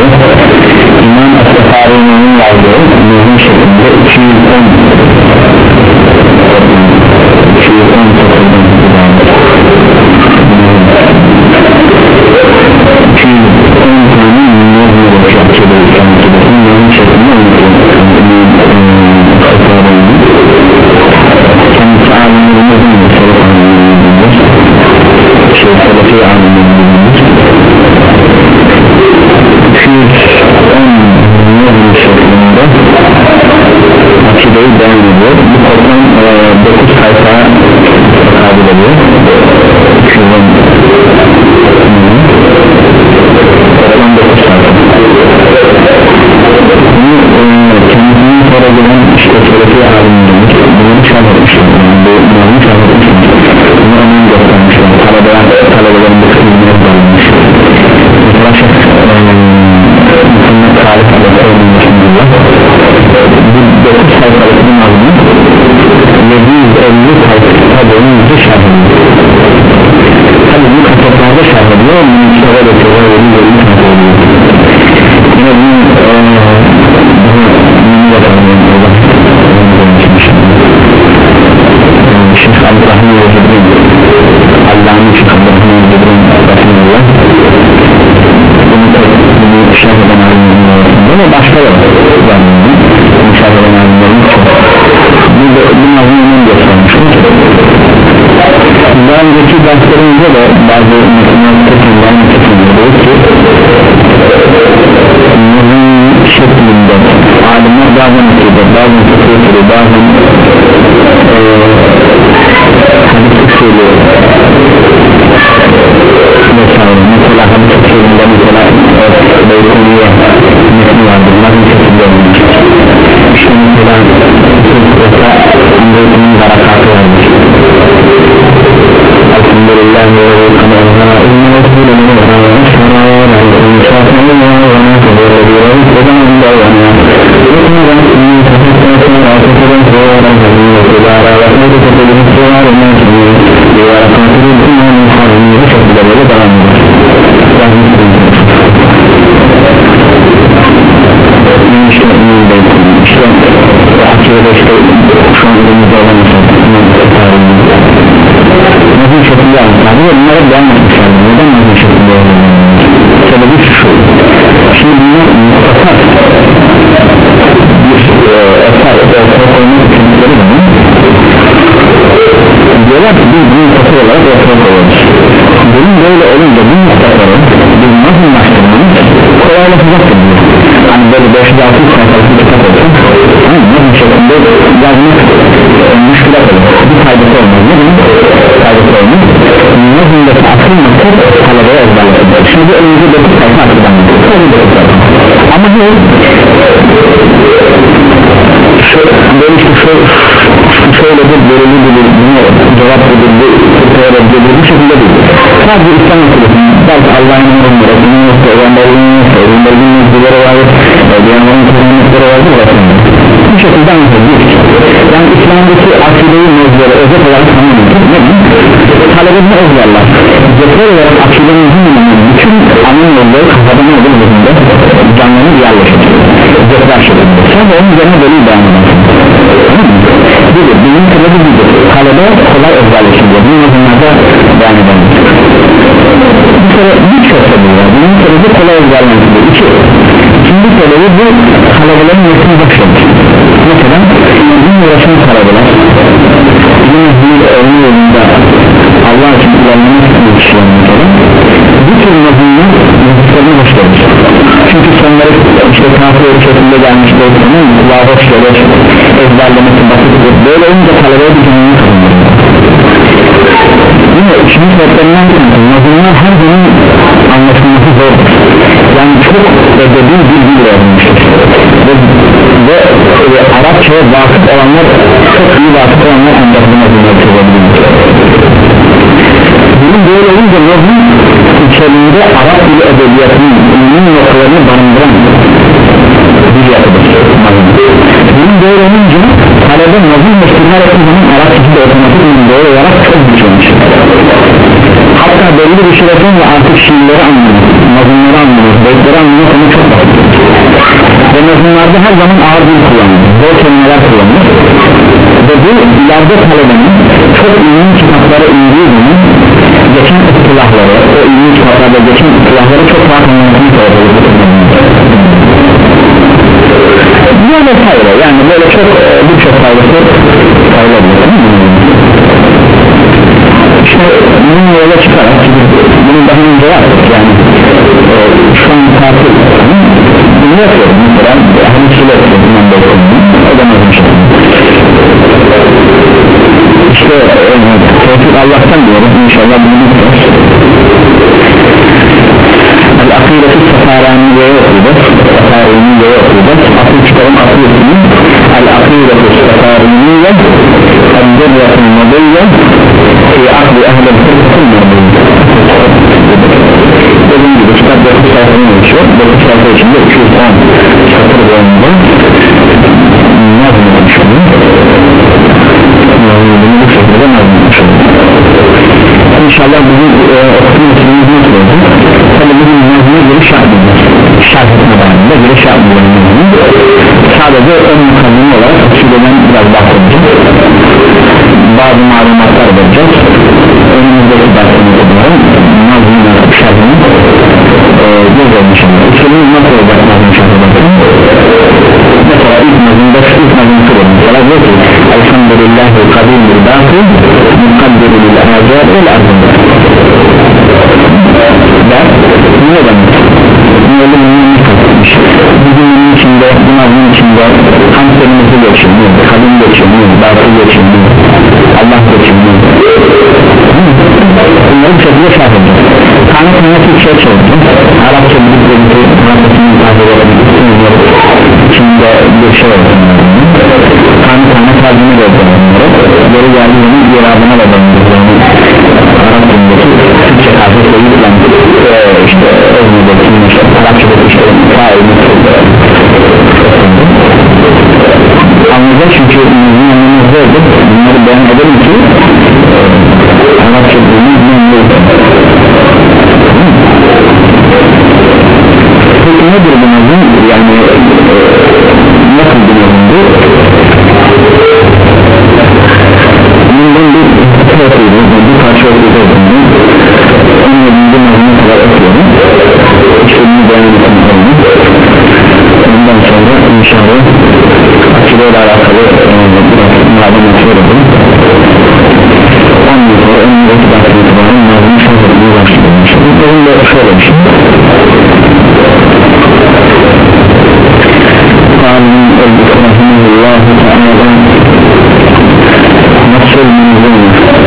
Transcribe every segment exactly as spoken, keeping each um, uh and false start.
İmam As-Sefari'nin yazdığı mühim şeklinde iki yüz on iki yüz on satırdan iki yüz on tane mühim yapıcıda İslam kitabının mühim şeklinde kendisi alimlerimizin mesele alimlerimizdir şey selefi alimlerimizdir iki yüz on mühim şeklinde akideyi beyan ediyor bu toplam dokuz sayfaya kabul ediyor iki yüz on toplam dokuz sayfa kendisinin sonra gelen işte selefi alimlerimiz bunu çağırmışlar bu bunu çağırmışlar bunu önem göstermişler talebeler talebelerin bu kılımına bağlanmış mesela şek Muhammed Salih Aleyhisselam'ın başında bu dokuz sayfalık bir mazmun yedi yüz elli sayfalık boyunca şerh ediyor tabi bu kapaklarda şerh ediyor bunun içine de tekrar yedi yüz elli sayfa ediyor yine bunun bunu yapalım Allah Şeyh Abdurrahman Yezid'in Allah'ın Şeyh Abdurrahman Yezid'in Rasulullah bunu şerh eden alimlerin arasında ve başka yok bunu şerh eden alimlerin çok bu mazmunun göstermiştir daha önceki derslerimizde de bazı mekanlar tekrar mekanlar ki mazmun şeklinde alimler bazen okuyor bazen okuyor bazen hadis usulü vesaire mesela hadis usulünde mesela Beykuniye metni vardır mazmun şeklinde olmuş işte mesela usulü Beykuni'nin harekatı vardır Elhamdülillah ve Resulullah İnne Resulü Mene Şerâ Aleykum Şafirâ ve Nâfidâ ve Nâfidâ ve Nazım şeklinde anlatmadı ve bunlara beğenmemişler neden nazım şeklinde anlatmadı sebebi şu şimdi bunlar mutlaka bir eser ortaya koymak istedikleri zaman diyorlar ki biz bunu mutlaka olarak ortaya koyuyoruz bunun böyle olunca bu mutlakaları biz nazımlaştırmamız kolaylaşacaktır diyor hani böyle beş yüz altı yüz sayfalık bir kitap olsun nazım şeklinde yazmak müşkülat olur bir faydası olmaz ne demek? faydası olmaz nazımdaki asıl maksat talebeye ezberlettir şimdi önümüzde dokuz sayfa akıdan ama ne? böyle işte şöyle bir bölümü bilir cevap bilir bu reddedir bu şekilde değil sadece İslam meselesini belki Allah'ın emrinde Resulünün yoksa Peygamberliğinin yoksa Peygamberliğinin yoksa vardır Peygamberliğinin kırmızıları vardır bu şekilde anlatılıyor yani İslam'daki akideyi mevzuları özet olarak tanımlıyor talebesini özlerler zekler olarak akidenin bütün anın yolları kafadan olduğu üzerinde canlarını yerleşir zekler şeklinde sonra onun üzerine böyle beyan eder budur bunun sebebi budur talebe kolay özlerleşiyor bunun azınlarda beyan eder bu sebebi birçok sebebi var bunun sebebi kolay özlerleşiyor iki ikinci sebebi bu talebelerin nesini başlamış mesela bizim uğraşan talebeler bizim öğrenme yolunda Allah için ilerlemek istiyor kişiler mesela bu tür nazımlar müziklerine hoş gelir çünkü sonları işte kafir şeklinde gelmiş olduğunu kulağa hoş gelir ezberlemesi basittir böyle olunca talebeye bir canını kazanır yine üçüncü sebeplerinden nazımlar her zaman anlaşılması zordur yani çok edebi bir dil öğrenmiştir ve, ve, ve Arapçaya vakıf olanlar çok iyi vakıf olanlar ancak bu nazımları çözebilir bunun böyle olunca nazım içerisinde Arap dili edebiyatının ünlü noktalarını barındıran bir yapıdır bunun böyle olunca talebe nazım meşgullar ettiği zaman Arapçası da otomatik doğru olarak çok güçlenmiş hatta belli bir süre sonra artık şiirleri anlıyor nazımları anlıyor beytleri anlıyor ama çok Arada her zaman ağır dil kullanılır, zor kelimeler kullanılır ve bu ileride talebenin çok ilmi kitaplara indiği zaman geçen ıstılahları, o ilmi kitaplarda geçen ıstılahları çok rahat anlamasını sağlıyor. Böyle sayılır, yani böyle çok birçok faydası sayılabilir. İşte bunun yola çıkarak bunu daha önce yaptık, yani e, şu an tatil bunu yapıyorum mesela, hani şöyle yapıyorum o da mazım şey işte e, tevfik Allah'tan diyoruz, inşallah bunu bilmiyoruz. El-Akîdeti Sefaraniye'ye okuyacağız, Sefaraniye'ye okuyacağız, akıl çıkarım akıyetini El-Akîdeti Sefaraniye El-Dirratı Nabiyye fi aklı ehl-i fırkatı Nabiyye. Dediğim gibi kitap dokuz sayfanın geçiyor, dokuz sayfa içinde üç yüz on satır boyunca nazım oluşuyor, bunu bu şekilde nazım oluşuyor. İnşallah bizim e, okutma meselemiz nasıl oldu? Tabi bizim nazıma giriş yapmayacağız, şarh etme bağımında giriş yapmayacağız. Sadece ön mukademe olarak akideden biraz bahsedeceğiz, bazı malumatlar vereceğiz. Önümüzdeki dersimizde bunların nazımına şarhını e, göreceğiz inşallah. Usulümüz nasıl olacak nazım şarhı? Mesela ilk nazımda ilk nazımı söylüyorum, mesela diyor ki Elhamdülillahi kadimul bâkı mukaddiru lil âcâr vel arzında. Ben ne demek? Böyle bir kastetmiş. Bugünün içinde, bu nazımın içinde hangi kelimesi geçiyor, kadim geçiyor, bâkı geçiyor, Allah geçiyor. Bunları bir şekilde şarh edeceğiz. Tane tane Türkçe'ye çevireceğiz. Arapça bilip de bir Arapçasını tahsil edebilirsiniz. İçinde bir şey olsun. Tane tane tercüme edeceğiz onları. Geri geldiğini irabına da döneceğiz. Arapça'daki Türkçe karşılıkla yüzden işte özmürdeki işte Arapça'daki işte failini anlayacak çünkü bizim anlamımızda ödür. Bunları beyan edelim ki Arapça bilmeyi bilmeyi peki nedir bu nazım? Yani e, nasıl biliyorum bu? Bundan bir parça okuyoruz, bir parça okuyoruz. Onun bir nazımı kadar okuyorum. İşte bunu beyan etmek oldu. Ondan sonra inşallah akideyle alakalı e, biraz malumat verelim. Ondan sonra önümüzdeki dakika itibaren nazımı şöyle etmeye başlayalım. Benim de şöyle bir şey. Kâlin el-Bükü Rahimahullahu Teala Nasıl münzûn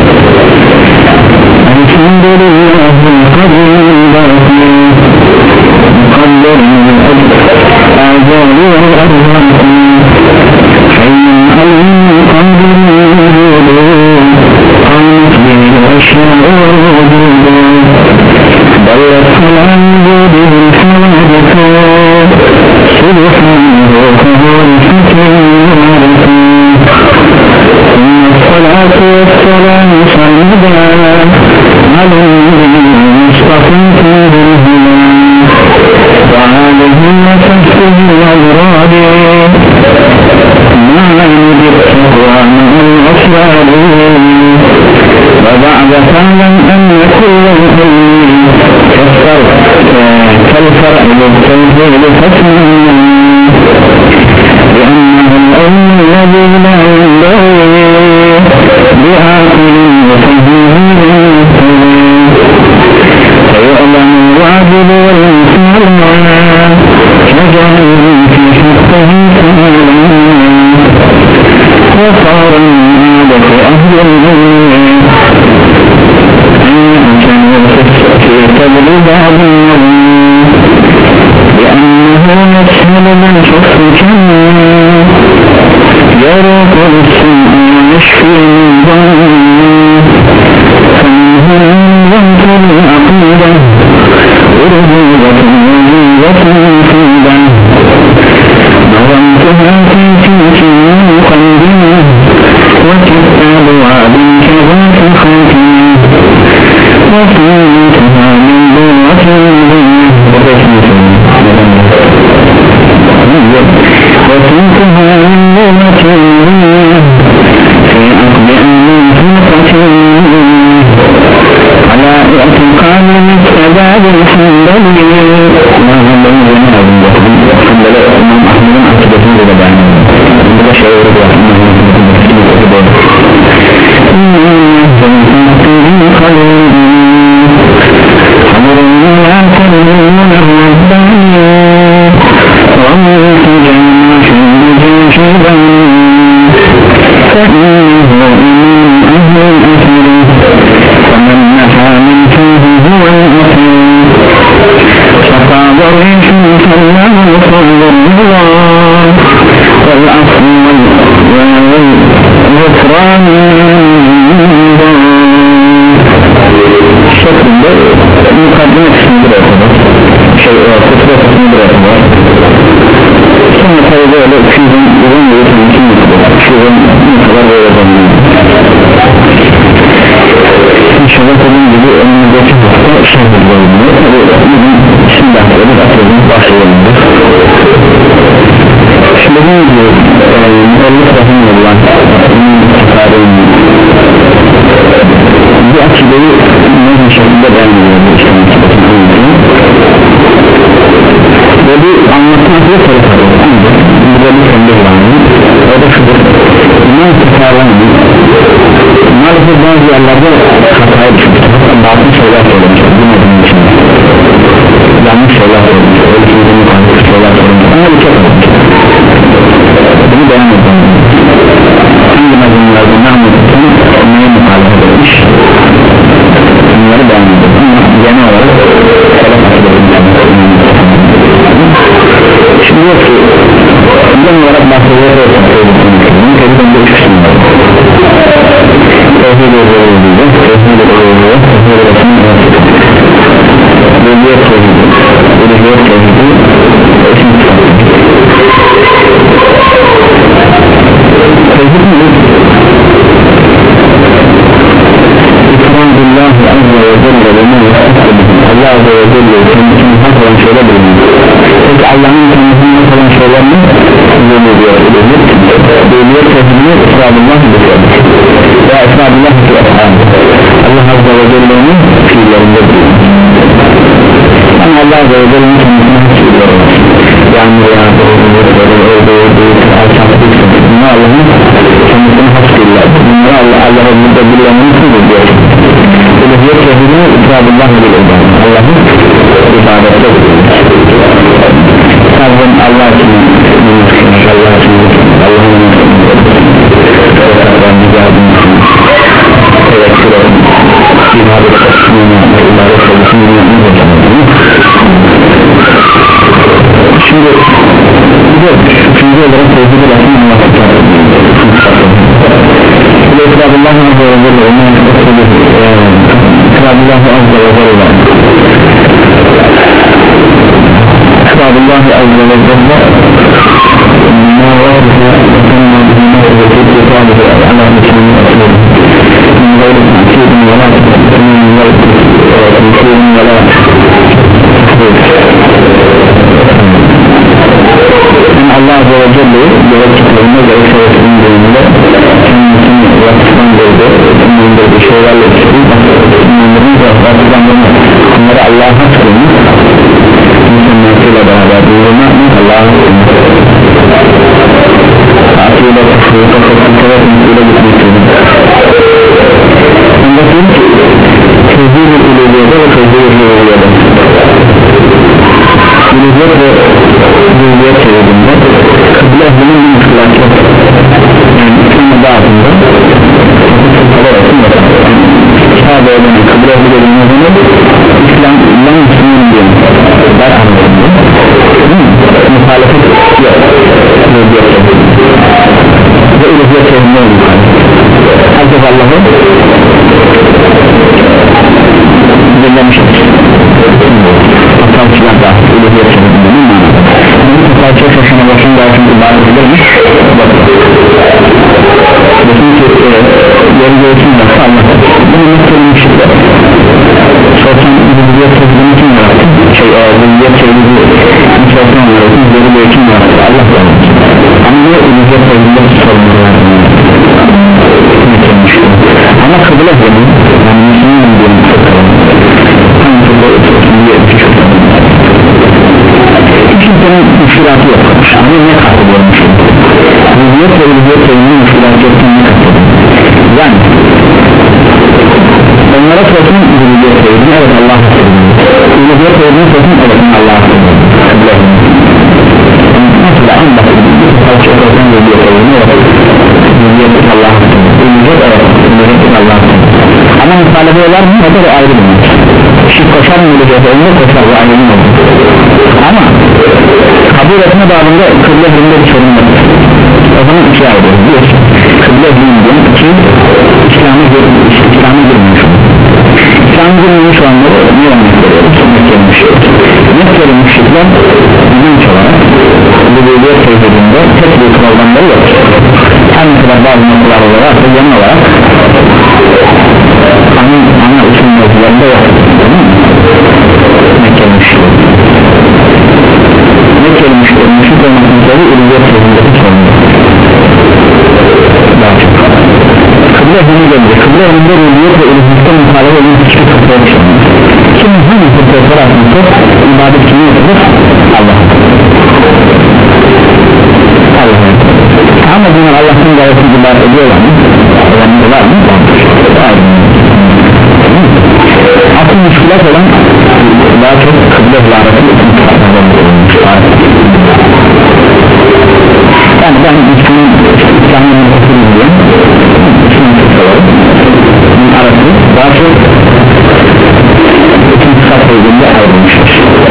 Elhamdülillahil kadîndâhi Mukadderin el-âcâli vel-arhâki Hayyın alim kadirin vücudûn Kâmet bihi eşyâ'u vücudûn Dallet halâ vücudihil havâdikû Subhanallah الصلاة والسلام سيدا على النبي المصطفى فيه الهدى وآله وصحبه وأوراده معا بالتقوى مع الأسرار وبعد فاعلم أن كل العلم كالفرع للتوحيد فاسمه لأنه العلم الذي لا ينبغي لعاقل وفهم فيعلم الواجب والمسلم فجعل في حقه سهلا وصار من عادة أهل العلم أن كانوا في تبليغ بعض النظم لأنه يسهل من شخص كما يروق للسمع ويشفي من ظن فمنه ينظر العقيدة ورهوبة وميزة مفيدة نظمتها في تلك المقدمة وكتاب وعد كذاك خاتمة وفيتها من ذرة مبينة وتنتهى عمومة في عقد أمنية على اعتقاد مستداد الحنبلي ما هم بيننا الحنبلي أمام أحمد عقدته لبعض عندما شعور بأحمد bu akideyi ne şekilde beğenmiyor ve bu anlatmakla tarafı burada bir konuda var o da şudur iman tutarlanıyor maalesef bazı yerlerde hataya düşmüştür bazı şeyler söylemişler bilmediğim için yanlış şeyler söylemişler öyle ki bunu kanıtlı şeyler söylemişler ama bir çok önemli bunu beğenmedim hangi mazlumlarda ne anlatırken neye muhalefet etmiş bunları beğenmedim ama genel olarak sebep hatırladım şimdi yok ki genel olarak bahsediyor bunun tezgahında üç kısım var tezgahda özelliğinde tezgahda özelliğinde tezgahda özelliğinde Bölüyor tezgahı Bölüyor tezgahı Esin tezgahı tezgahı mı? İkram billahi azze ve celle ve men yastakbiru Allah azze ve celle kendisinin hak olan şeyler bulunuyor peki Allah'ın kendisinin hak olan şeyler mi? Bölüyor Bölüyor tezgahı İsrabullah buluyor ve İsrabullah fi efhâli Allah azze ve celle'nin fiillerinde bulunuyor ama Allah azze ve celle'nin kendisinin hak fiilleri var yani ya doğruluk doğruluk alçaklık bunlar Allah'ın kendisinin hak fiiller bunları Allah Allah'a burada bulunan için buluyor Uluhiyet tevhidini İsrabullah buluyor Allah'ın ibadette buluyor Tanrım Allah için Allah için Allah'ın Allah'ın ricadını tevekkül olun ibadet kısmını ibadet kısmını şimdi bir de üçüncü olarak tevhid-i rahim anlatacağım İsrabullah azze ve celle İsrabullah azze ve celle İsrabullah azze ve celle ma varsa وَكَنَّا بِهِمَا وَكَنَّا بِهِمَا عَلَى مِسْلِمِ أَسْلِمِ مِنْ غَيْرِ تَعْكِيدٍ وَلَا تَعْكِيدٍ وَلَا تَعْكِيدٍ وَلَا Allah azze ve celle'yi gerekçelerine gerekçelerinin bölümünde kendisini vakıftan verdi inandırdığı şeylerle inandırdığı vakıflandırma bunları Allah'a çıkılmış insanlarıyla beraber duyurma Allah'a çıkılmış akıyla tasarrufa tasarrufa ile gitmektedir ondaki tezgir-i ileliyede ve tezgir-i ileliyede ileliyet ve ileliyet çevirdiğinde kıble ehlinin bir mutlaka yani İslam'ın dağıtında kıble ehlinin sahabe edeni kıble ehlinin İslam'dan Müslüman diye der anlamında muhalefet yok ileliyet çevirdiğinde ve ileliyet çevirdiğinde herkes Allah'ı dinlemiştir Hatta da ilahiyat çevirdiğinin manada bunu parça şaşına başın daha çünkü bazı edilir bütün ki yeri göğsün varsa Allah'ta bunu nasıl söylemiştir sorsan ilahiyat çevirdiğini kim yarattı şey ilahiyat çevirdiğini sorsan yarattı yeri göğsün yarattı Allah yarattı yemin yani Müslüman diyelim kimsenin müşkilatı yok ama ne katılıyormuş rüziyet ve rüziyet seviminin müşkilatı yoktan ne katılıyor yani onlara sorsun rüziyet sevimini evet Allah'a sevimini rüziyet sevimini sorsun evet Allah'a sevimini mesela en basit salça sorsun rüziyet sevimini evet rüziyet Allah'a sevimini rüziyet evet rüziyet Allah'a sevimini ama müsaade eder mi? O da ayrı bir şık koşar mı rüziyet sevimini koşar bu ayrı bir ama kabul etme bağında kıble hürmede bir sorun var o zaman iki ayrılır bir kıble hürmede iki İslam'a girmiş İslam'a girmiş İslam'a girmiş olanları ne olmak veriyoruz Mekkeli müşrikler Mekkeli müşrikler inanç olarak Lübüvvet tevhidinde tek bir kuraldanları yok her ne kadar bazı noktalar olarak ve genel olarak ana, ana usul mevzularında yok Mekkeli müşrikler Mekkeli müşrikler müşrik olmasının sebebi Lübüvvet tevhidindeki sorunlar daha çok kıble hürmü gelince kıble hürmünde Lübüvvet ve Lübüvvet'ten muhalefet edilmiş hiçbir kıble oluşturmuyor şimdi hangi kıble arasında ibadet kimi yapılır? Allah Allah'a ama bunlar Allah'ın gayretini ibadet ediyorlar mı? Önemli var mı? Asıl müşkilat olan daha çok kıble hülareti yani ben Müslüman İslam'ın mutlusu diyorum Müslüman kutsaları arası daha çok ikinci kat bölümünde ayrılmıştır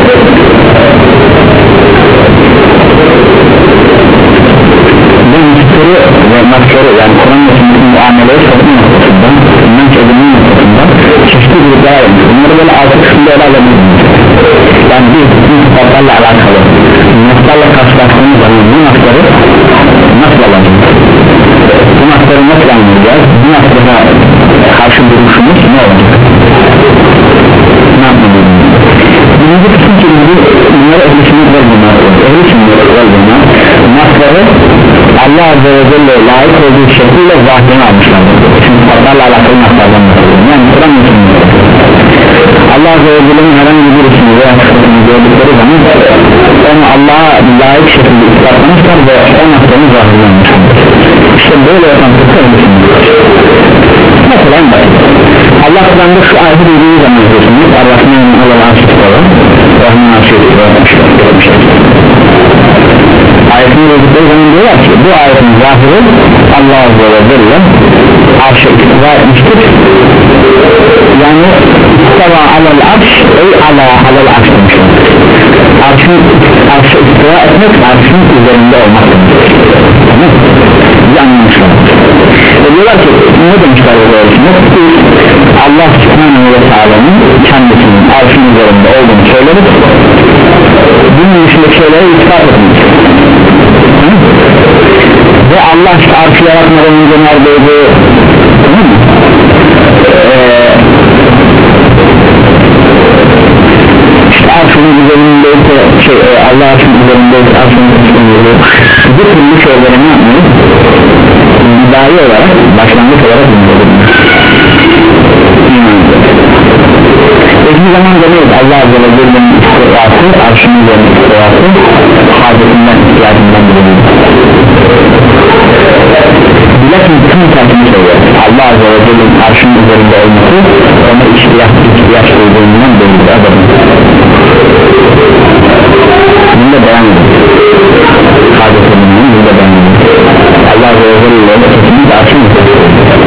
bu müşkülü ve maskeri yani Kur'an ve sünnetin muameleyi satın noktasından inanç edinme noktasından çeşitli gruplara ayrılmış bunları böyle altı kısımda ele alabilirsiniz yani bir bütün sıfatlarla alakalı naslarla karşılaştığımız zaman bu nasları nasıl alacağız bu nasları nasıl anlayacağız bu naslara karşı duruşumuz ne olacak ne yapmalıyız birinci kısım ki bunları ehl-i sünnet vel cemaat ehl-i sünnet vel cemaat nasları Allah Azze ve Celle layık olduğu şekilde zahirini almışlardır çünkü sıfatlarla alakalı naslardan bahsediyorum yani Kur'an ve sünnet Allah Azze ve Celle'nin herhangi bir ismi veya sıfatını gördükleri zaman onu Allah'a layık şekilde ispatlamışlar ve o naslarını zahirini almışlardır işte böyle yapan sıfatlar mesela en basit Allah Kur'an'da şu ayeti dediği zaman diyorsunuz Ar-Rahman'ın Allah'ın aşıkları Rahman aşıkları ayetini dedikleri zaman diyorlar ki bu ayetin zahiri Allah Azze ve Celle arşı iktiza etmiştir yani istava alel arş ey ala alel arş demişler arşın arşı iktiza etmek arşın üzerinde olmak demiştir tamam bir anlamışlar ve diyorlar ki ne demişler bu öğretinde Allah Subhanahu ve Teala'nın kendisinin arşın üzerinde olduğunu söyleriz bunun dışında şeyleri ispat etmiş ve Allah işte arşı yaratmadan önce neredeydi tamam mı? Ee, işte arşının üzerindeyse şey, Allah arşının üzerindeyse arşının üzerindeyse bu türlü şeyleri ne yapmıyor? Bidai olarak başlangıç olarak bildirilmiş hiçbir zaman demeyiz Allah Azze ve Celle'nin istirası arşının üzerinde istirası hacetinden ihtiyacından bildirilmiş bilesin tüm terkini söylüyor Allah Azze ve Celle'nin arşının üzerinde olması ona ihtiyaç, ihtiyaç duyduğundan belirli adamı bunu da beyan edin hacetinden bunu da beyan edin Allah Azze ve Celle'nin kesinlikle arşının üzerinde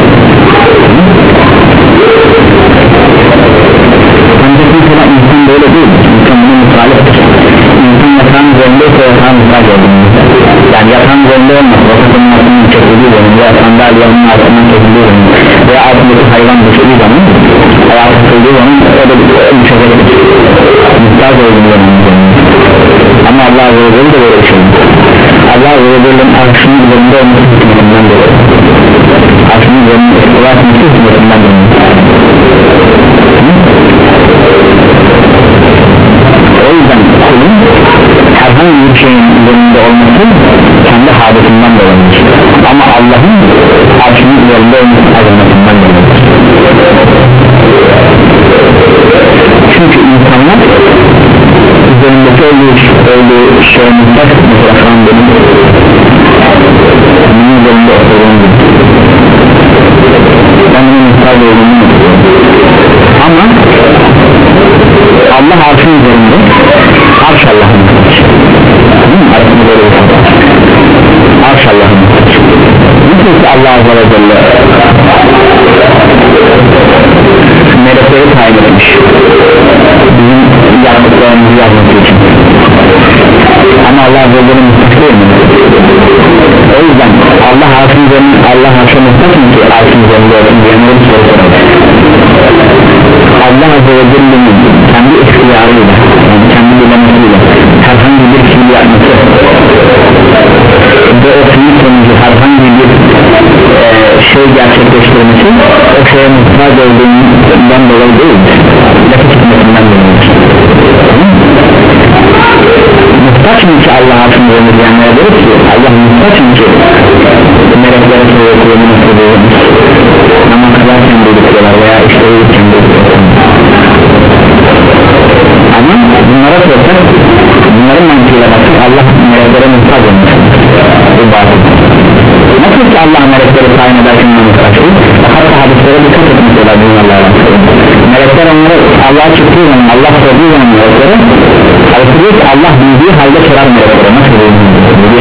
ancak mesela insan böyle değil insan buna mutaliptir insan yatağın üzerindeyse yatağın üzerinde olduğunda yani yatağın üzerinde olmaz vakıfının altından çekildiği zaman veya sandalyenin altından çekildiği zaman veya altındaki hayvan düştüğü zaman ayağı tutulduğu zaman o da düşecektir muhtaç olduğu zaman ama Allah Azze ve Celle de böyle bir şey Allah Azze ve Celle'nin arşının üzerinde olması hükmetinden dolayı arşının üzerinde olması hükmetinden dolayı o yüzden kulun herhangi bir şeyin üzerinde olması kendi hadisinden dolayıdır ama Allah'ın arşının üzerinde olması azametinden dolayıdır başka öldüğü, öldüğü şey mutlak mesela şu an benim bunun üzerinde oturduğum gibi ben bunun mutlak olduğunu ama Allah arşın üzerinde arş Allah'ın arasında böyle bir hata arş Allah'ın nasıl ki Allah Azze ve Celle melekleri tayin etmiş bizim yaptıklarımızı yapmak için ama Allah Azze ve Celle mutlak değil mi? O yüzden Allah arşın üzerinde Allah arşın mutlak mı ki arşın üzerinde olsun diyenlerin soru soralım Allah Azze ve Celle'nin kendi ihtiyarıyla yani kendi bilemesiyle herhangi bir fiil yapması ve o fiil sonucu herhangi bir e, şey gerçekleştirmesi o şeye muhtaç olduğundan dolayı değil lafı çıkmasından dolayı muhtaç mı ki Allah hakkında ömür diyenlere deriz ki Allah muhtaç mı ki meleklere soruyor kulübünü soruyor namaz kılarken duyduklar veya işte uyurken duyduklar ama bunlara sorsak bunların mantığıyla bakıp Allah meleklere muhtaç olmuş bu batıl nasıl ki Allah melekleri tayin ederken muhtaç değil hatta hadislere dikkat etmişler bunlarla alakalı melekler onları Allah'a çıktığı zaman Allah sorduğu zaman meleklere alıştırıyor ki Allah bildiği halde sorar meleklere nasıl bildiği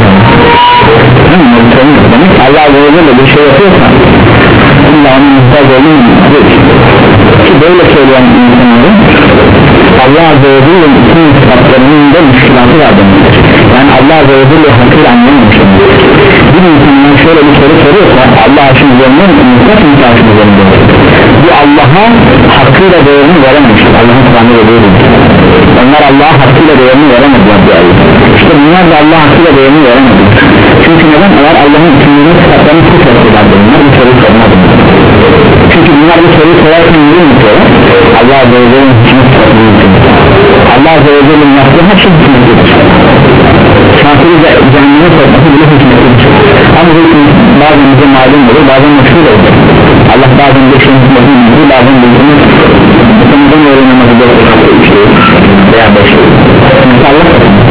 halde demek Allah böyle bir şey yapıyorsa Allah'ın muhtaç olduğunu ki böyle söyleyen insanların Allah Azze ve Celle'nin bütün sıfatlarının da müşkilatı var demektir yani Allah Azze ve Celle hakkıyla anlayamamıştır bir insandan şöyle bir soru soruyorsa Allah aşkın üzerinden mutlak mutlaksın üzerinde bu Allah'a hakkıyla değerini verememiştir Allah'ın Kur'an'ı veriyordur onlar Allah'a hakkıyla değerini veremediler diyor işte bunlar da Allah hakkıyla değerini veremediler çünkü neden? Eğer Allah'ın isimlerini sıfatlarını sıfatlarlar bunlar bir soru sormadı çünkü bunlar bir soru sorarken yürü mutuyorlar Allah Azze ve Celle'nin hükmü sıfatını Allah Azze ve Celle'nin yaptığı her şey hükmetidir kafiri de cehenneme sokması bile hükmetidir ama hükmü bazen bize malum olur bazen meşhur olur Allah bazen bir şeyin hükmetini bilir bazen bildiğini hükmeden öğrenmesi de üç değil veya beş değil Allah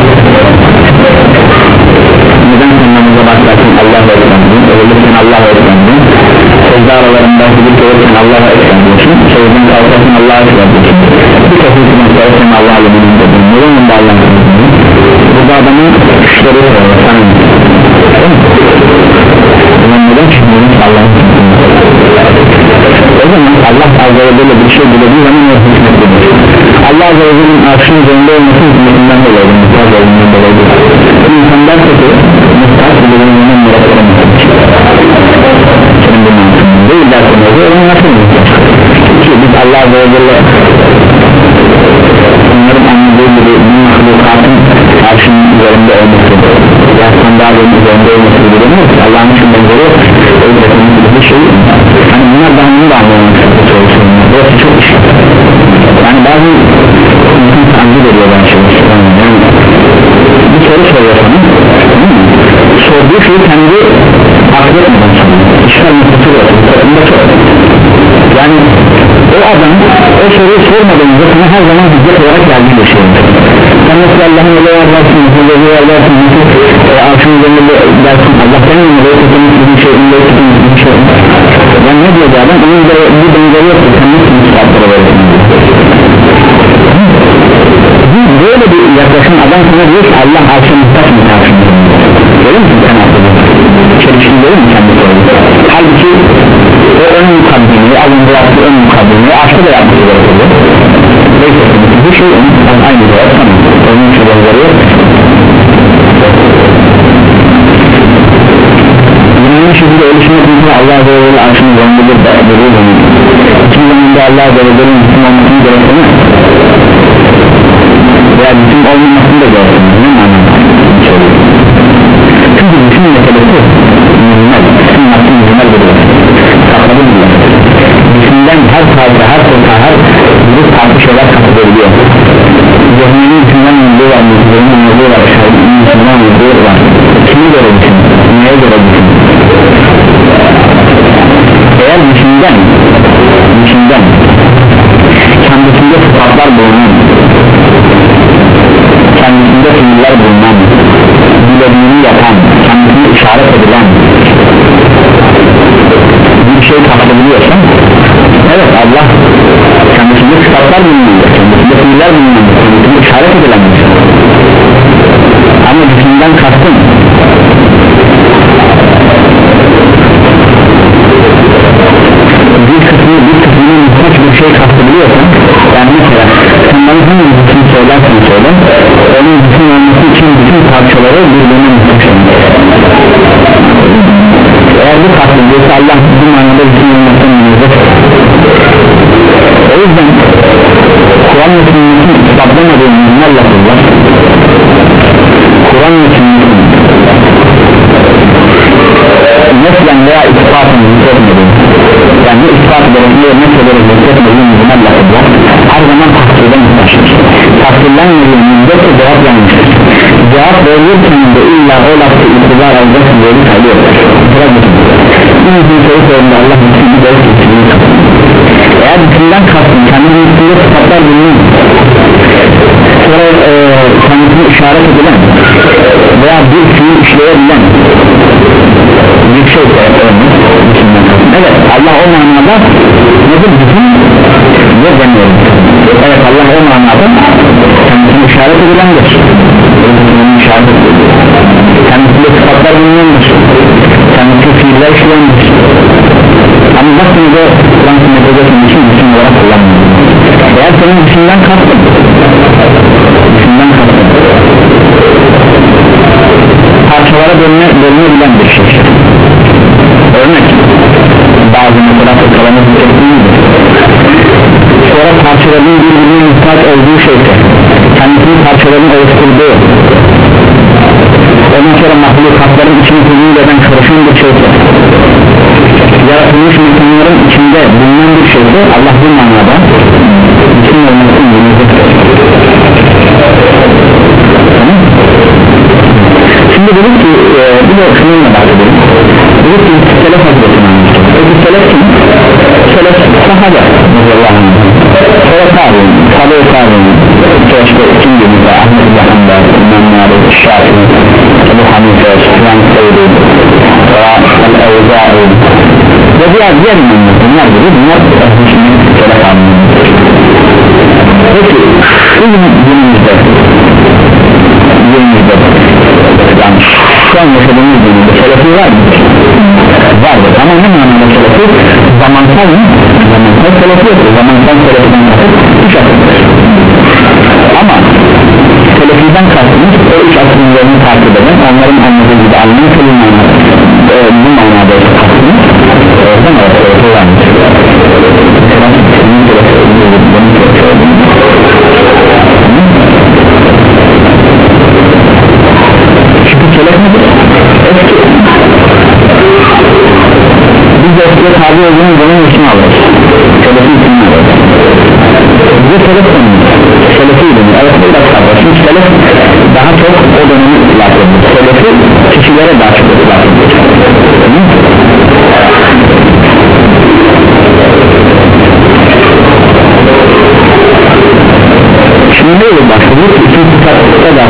neden sen namaza başlarsın Allah'a öğrendin ölürken Allah'a öğrendin secde aralarında hüdük olurken Allah'a öğrendin secden kalkarken Allah'a öğrendin bir kafirsin öğrendin Allah'a öğrendin neden de Allah'a öğrendin burada adamın güçleri var sen neden çıkmıyorsun Allah'a öğrendin o zaman Allah Azze ve Celle bir şey bildiği zaman o hükmetlidir Allah Azze ve Celle'nin arşın üzerinde olması hükmetinden dolayı muhtaç olduğundan dolayı insanlar kötü muhtaç bildiğinden muratlara muhtaç senin bu mantığın değil dersin o zaman nasıl muhtaç ki biz Allah Azze ve Celle onların anladığı gibi bu mahlukatın arşın üzerinde olması ya sandalyenin üzerinde olması gibi demiyor ki Allah'ın için benzeri yok o yüzden bir şey hani bunlar daha bunu da anlamak çalışıyor burası çok iş yani bazı insan tanrı veriyor ben şey yani bir soru soruyor sana sorduğu şeyi kendi akıl etmeden sana işler mutlusu bırakıyor yani o adam o soruyu sormadan önce sana her zaman hizmet olarak geldiği bir şey sen nasıl Allah'ın öyle varlarsın nasıl öyle varlarsın nasıl arşın üzerinde dersin Allah'tan mı böyle tutulmuş bir şey öyle tutulmuş bir şey yani ne diyor adam onun da bir benzeri yoktur sen nasıl müsaadlara verirsin böyle bir yaklaşım adam sana diyor ki Allah arşın muhtaç mı karşında öyle misin sen aslında çelişkin değil mi kendi sorunu halbuki o ön mukaddimi alındı yaptığı ön mukaddimi aşkı da yapması gerekiyor bu şey aynı doğru tamam onun için benzeri yok yine şekilde oluşma konusunda Allah Azze ve Celle arşını zonludur da dediği zaman bütün zamanında Allah Azze ve Celle'nin bütün olmasını gerektiğini veya bütün olmamasını da gerektiğini çünkü bütün meselesi mühimel bütün nasıl mühimel bir sakladı bile bütünden her tarzda her konuda her grup farklı şeyler katılabiliyor zihnenin bütünden mühimel var mühimel mühimel var mühimel mühimel var kimi göre bütün neye göre bütün eğer bütünden bütünden kendisinde sıfatlar bulunan kendisinde günümüzde fiiller bulunan, dilediğini yapan, kendisini işaret edilen bir şey kastediliyorsa, evet Allah kendisinde sıfatlar bulunuyor, kendisinde fiiller bulunuyor, kendisinde işaret edilen bir şey. Ama cisimden kastım bir kısmı bir kısmının muhtaç bir şey kastediliyorsa, yani mesela sen bana hangi cisim söylersen söyle, onun cisim olması için bütün parçaları birbirine muhtaç. Eğer bu kastediliyorsa Allah bu manada cisim olmasından münezzeh. O yüzden Kur'an ve sünnetin ispatlamadığım bunlar lafızlar, Kur'an ve sünnetin neslen veya ispatın zikretmediğim, yani ne ispat ederek ne örnek ederek zikretmediğim bunlar lafızlar her zaman takdirden muhtaçtır. Takdirlenmediğim müddetçe cevap yanlıştır. Cevap verirken de illa o lafı itibar alacaksın diye bir kalıyor. Bir izin soru sorduğunda Allah mümkün de eğer bütünden kastın kendinin üstünde sıfatlar bulunuyor, sonra e, kendisini işaret edilen veya bir fiil işleyebilen bir şey bütünden kastın. Evet Allah o manada nedir bütün ve demiyorum. Evet Allah o manada kendisini işaret edilendir, kendisini işaret edilendir, kendisinde sıfatlar bulunuyordur, kendisi fiiller işleyendir. Ama bak bunu da Kur'an sünneteceksin için bütün olarak kullanmıyor. Eğer senin düşünden kastın düşünden kastın parçalara bölüne, bölünebilen bir şey. Örnek bazı mesela fıkralarını zikrettiğiydi. Sonra parçaların birbirine muhtaç olduğu şeyse, kendisinin parçalarını oluşturduğu, ondan sonra mahlukatların içine huzur eden karışım bir şeyse, yaratılmış mekanların içinde bulunan bir şeyse Allah bu manada bütün olmasını yönetecektir. Şimdi dedik ki e, bir de şununla bahsedelim. Dedik ki selef hazretini anlattım. Peki selef kim? Selef sahabe radıyallahu anh. Sonra tabi'in, tabi-i tabi'in, işte kim gibi de Ahmet ibn Hanbel, İmam Malik, Şafii, Ebu Hanife, Süfyan Sevri, El-Evza'i ve diğer diğer imamlar bunlar gibi bunlar ehlisinin selef anlamıdır. Peki şu günümüzde günümüzde yani şu an yaşadığımız günümüzde selefi var mı? Vardır ama ne manada selefi? Zamansal mı? Zamansal selefi yoktur. Zamansal selefiden kasıt üç asırdır. Ama selefiden kastımız o üç asırlarını takip eden onların anladığı gibi anlayın kılın manada e, bu manada kastımız oradan o selefi varmış. Çünkü selef nedir? Eski biz eskiye tabi olduğumuz zaman ismi alırız, selefi ismini alırız. Bize selef tanımız, selefi ilmi, evet bu da kavrar. Şimdi selef daha çok o dönemi itlak edilir, selefi kişilere daha çok itlak edilir. Şimdi ne olur başlıyor? İkinci kitapta da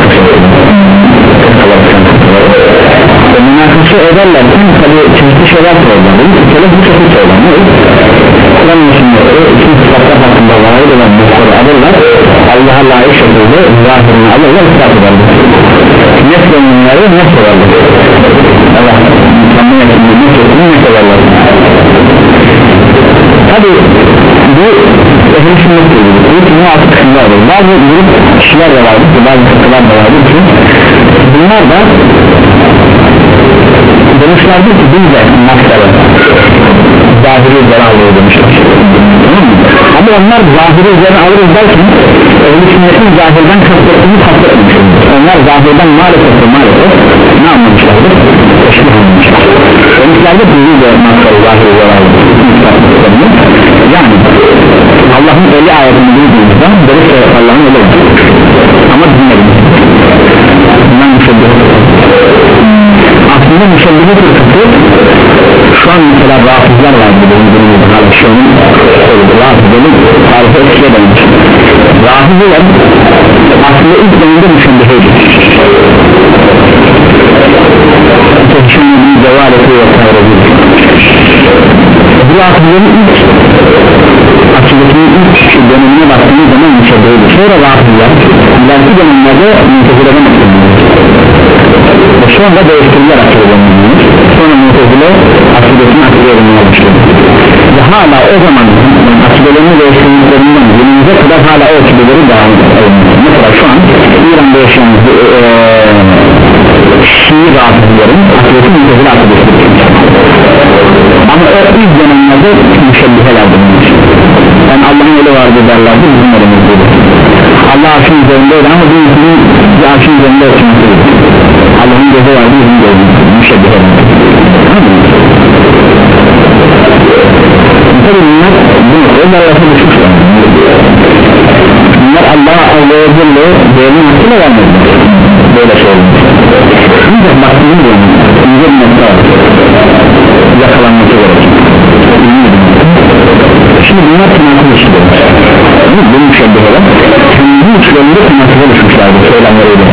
ve münakası ederlerken tabi çeşitli şeyler sorarlar. Selef bu çeşitli söylenir. Kur'an-ı sünnette ikinci kitaplar hakkında vaid olan mesele alırlar, Allah'a layık şekilde zahirini alırlar, ispat ederler. Nesle bunları ne sorarlar? Allah mükemmel ettiğinde ne sorarlar? Ne sorarlar? Tabi bu ehl-i sünnet gibi bu kimi altı kısımda olur. Bazı grup kişiler de vardır ki bazı kısımlar da vardır ki bunlar da demişlerdir ki biz de maksarı zahiri üzerine alıyor demişler. Ama onlar zahiri üzerine alırız derken ehl-i sünnetin zahirden kastettiğini kastetmişler. Onlar zahirden maalesef maalesef ne anlamışlardır? Teşbih anlamışlar. Demişlerdir ki biz de maksarı zahiri üzerine alıyoruz. Yani Allah'ın eli ayetini bildiğimizde deriz ki Allah'ın eli var ama dinlerim bundan müşebbih aslında müşebbih fırkası şu an mesela rafizler var bizim günümüzde hala şu an rafizlerin tarife eskiye dönmüş rafizler aslında ilk dönemde müşendiheydi teşhinin cevaleti ve tayrezi bu rafizlerin ilk akıbetinin ilk dönemine baktığımız zaman müşendiheydi sonra rafizler ileriki dönemlerde mutezileden akıbetini ve sonra değiştirdiler akıbetini sonra mutezile akıbetini akıbetini başladı ve hala o zaman akıbetini değiştirdiklerinden günümüze kadar hala o akıbetleri devam ediyor mesela şu an İran'da yaşayan Şii rafizlerin akıbeti mutezile akıbetini ama o ilk dönemlerde müşebbihelerdi yani Allah'ın öyle vardı derlerdi bizim elimizdedir Allah arşın üzerindeydi ama bir insanın bir arşın üzerinde oturmasıydı Allah'ın gözü vardı bizim gözümüzde müşebbihelerdi tabi bunlar onlar arasında düşmüşler bunlar Allah'a Allah'a Celle değerinin hakkıyla vermediler böyle şey olmuş ancak baktığım zaman ince bir nokta var yakalanması gerekir şimdi bunlar tırnaklı işler bu müşebbiheler kendi içlerinde tırnaklı düşmüşlerdi söylemleriyle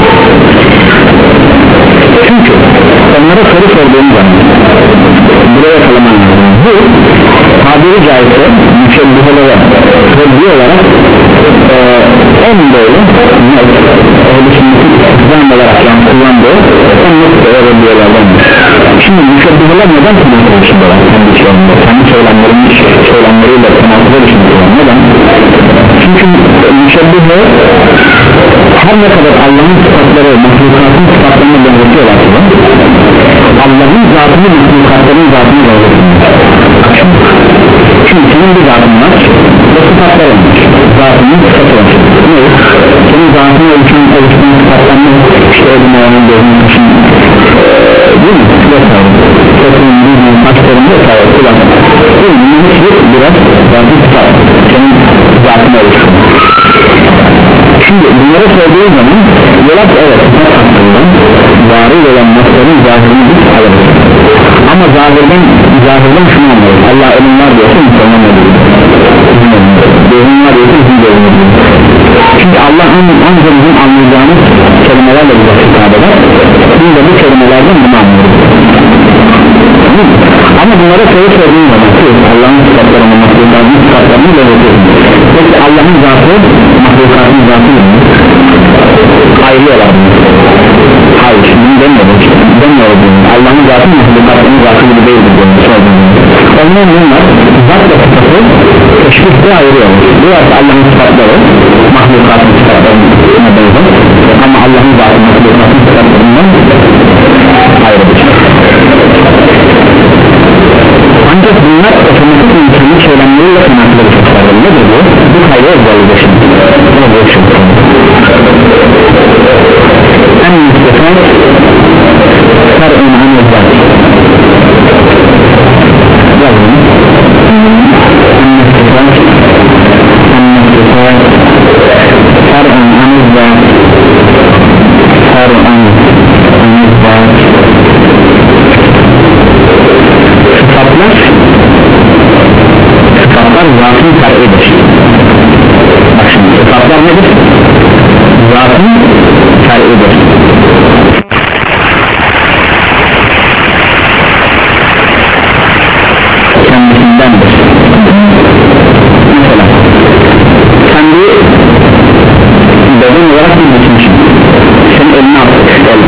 çünkü onlara soru sorduğum zaman buraya yakalaman lazım bu tabiri caizse müşebbihelere reddi olarak e, en doğru öyle şimdi olarak yani kullandığı en net reddiyelerden şimdi müşebbiheler neden tırnaklı düşünüyorlar kendi içlerinde kendi söylemlerin söylemleriyle tırnaklı düşünüyorlar neden çünkü müşebbihe her ne kadar Allah'ın sıfatları mahlukatın sıfatlarını benzetiyorlar Allah'ın zatını mahlukatların zatını benzetiyorlar çünkü senin bir zatın var ve sıfatların zatının sıfatı var ne? Senin zatını ölçen ölçen sıfatlarını işte elin ayağının gözünün kışın değil mi? vesaire sesinin yüzünün saçlarının vesaire kulak değil mi? Bunun biraz zatın sıfat senin zatını ölçen şimdi bunlara sorduğu zaman yola evet sıfat hakkından zahir olan nasların zahirini biz alırız ama zahirden zahirden şunu anlarız Allah ölüm var diyorsa insanlar ne diyor ölüm var diyorsa bizim de ölüm diyor çünkü Allah ancak bizim anlayacağımız kelimelerle bize hitap eder biz de bu kelimelerden bunu anlıyoruz ama bunlara soru sorduğum zaman Allah'ın sıfatlarını mahlukatın sıfatlarını belirtiyoruz peki Allah'ın zatı mahlukatın zatı mı? Ayrıyorlar hayır bunu demiyorum demiyorum Allah'ın zatı mahlukatın zatı gibi değildir ondan bunlar zatla sıfatı teşbihte ayırıyorlar burası Allah'ın sıfatları mahlukatın sıfatlarına benzer ama Allah'ın zatı mahlukatın sıfatlarından ayrıdır ancak bunlar otomatik insanın söylemleriyle kanatları sıfatları nedir bu? bu hayır özelliği şimdi ne bu şimdi? en müstefat sar'ın anezat yazın en müstefat en müstefat sar'ın anezat sar'ın anezat sıfatlar sıfatlar zatın sar'idir bak şimdi sıfatlar nedir? zatın sar'idir kendisindendir mesela kendi beden olarak bir bütünsün senin elini attık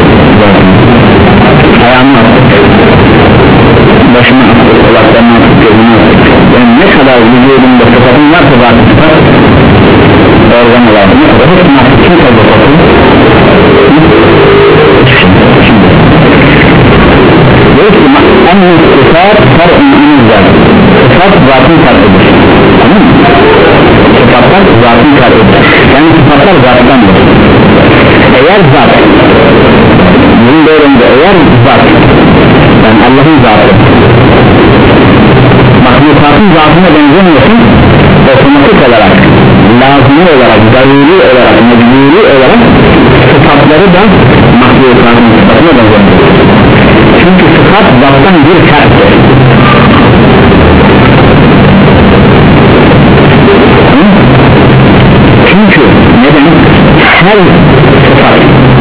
ayağını attık başını attık kulaklarını attık gözünü attık yani ne kadar vücudunda sıfatın varsa zaten sıfat organ olarak ne kadar hepsini attık kim kaldı sıfatın dolayısıyla en büyük sıfat sar'ın anızlar sıfat zatın sar'ıdır tamam mı? sıfatlar zatın sar'ıdır yani sıfatlar zattandır eğer zat bunun doğrunda eğer zat yani Allah'ın zatı mahlukatın zatına benzemiyorsun otomatik olarak lazımı olarak, zaruri olarak, mecburi olarak sıfatları da mahlukatın sıfatına benzemiyor çünkü sıfat zattan bir ferttir her sıfat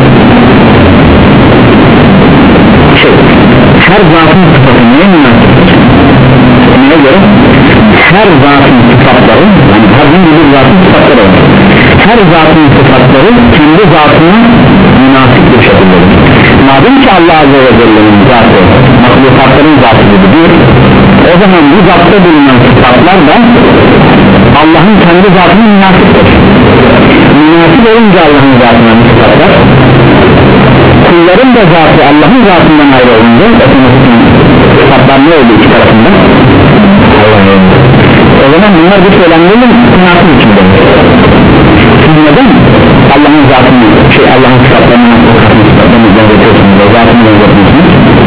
şey, her zatın sıfatı neye münasiptir? Neye göre? Her zatın sıfatları, yani her bir zatın sıfatları var. Her zatın sıfatları kendi zatına münasip bir şekildedir. Madem ki Allah Azze ve Celle'nin zatı mahlukatların zatı gibidir, o zaman bu zatta bulunan sıfatlar da Allah'ın kendi zatına münasiptir. Münasip olunca Allah'ın zatına bu sıfatlar, kulların da zatı Allah'ın zatından ayrı olunca sıfatlar ne oldu iki tarafında? O zaman bunlar bir söylemlerin münasip içinde. Siz neden Allah'ın zatını, şey Allah'ın sıfatlarını mahlukatını sıfatlarını benzetiyorsunuz ve zatını benzetiyorsunuz?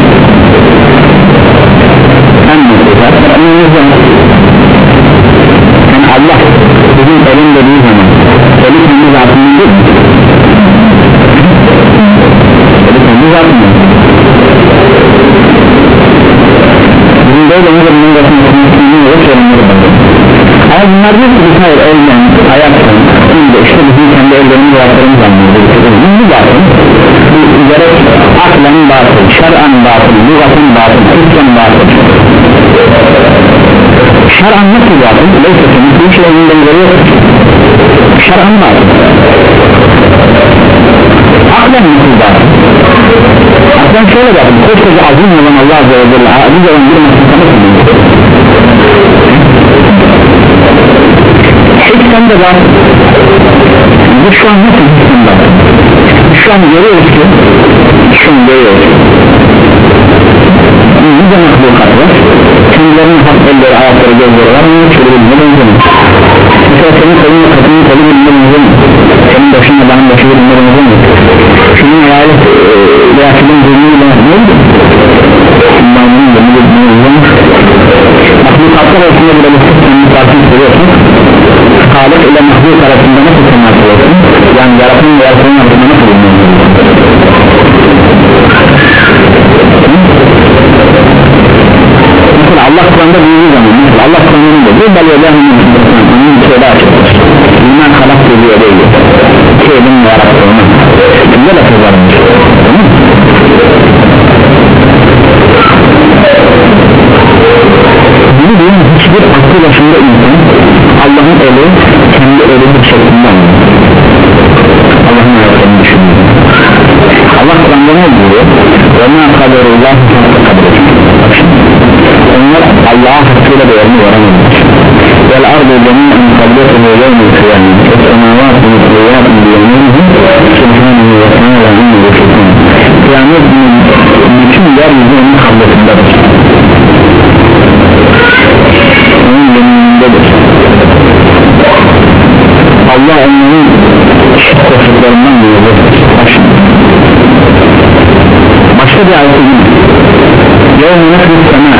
En mutlu zaten yani Allah bizim elim dediği zaman eli kendi zatını değil mi? Eli kendi zatını bizim böyle ne bunun zatını yok söylemleri bakın ama bunlar bir sürü hayır elden, ayaktan şimdi işte bizim kendi ellerimiz ayaklarımız anlıyoruz bu zaten bu gerek aklen batıl, şer'an batıl, lügaten batıl, hükmen batıl şer'an nasıl batıl? Leyse senin bu şeyin benzeri yok şer'an batıl aklen nasıl batıl? Aklen şöyle batıl koskoca azim olan Allah Azze ve Celle aziz olan bir mahlukata nasıl batıl? Hükmen de batıl bu şu an nasıl hükmen batıl? Şu an görüyoruz ki şu an görüyoruz nice mahlukat var kendilerinin hak elleri, ayakları, gözleri var ama şöyle bir benzemiyor mesela senin kolunla kadının kolu birbirine benzemiyor senin başınla benim başı birbirine benzemiyor şunun hayali veya senin burnuyla benzemiyor şundanın burnunu birbirine benzemiyor mahlukatlar arasında bile bu kendi farkını söylüyorsun Halik ile mahluk arasında nasıl temas ediyorsun yani yaratın ve yaratının arasında nasıl bulunuyorsun mesela Allah Kur'an'da büyüdüğü zaman mesela Allah Kur'an'ın da bir balyadan onun bir şeyde açıklar bundan kalak geliyor değil ki elin yarattığını kimde de kızarmış bunu diyen hiçbir aklı başında insan Allah'ın eli kendi eli bir şeklinde anlıyor Allah'ın yarattığını düşünüyor Allah Kur'an'da ne diyor وَمَا قَدَرُ اللّٰهِ حَقَّ قَدْرِ onlar Allah'a hakkıyla değerini veremediler وَالْاَرْضُ جَمِيعًا قَبْلَتُهُ يَوْمِ الْقِيَامِ وَالسَّمَاوَاتُ مُطْوِيَاتٌ بِيَمِينِهِ سُبْحَانَهُ وَتَعَالَى عَمَّا يُشْرِكُونَ kıyamet bütün yeryüzü onun kablosundadır onun yeminindedir Allah onların koşullarından duyulur başka bir ayet değil يَوْمُ نَحْرِ السَّمَاءِ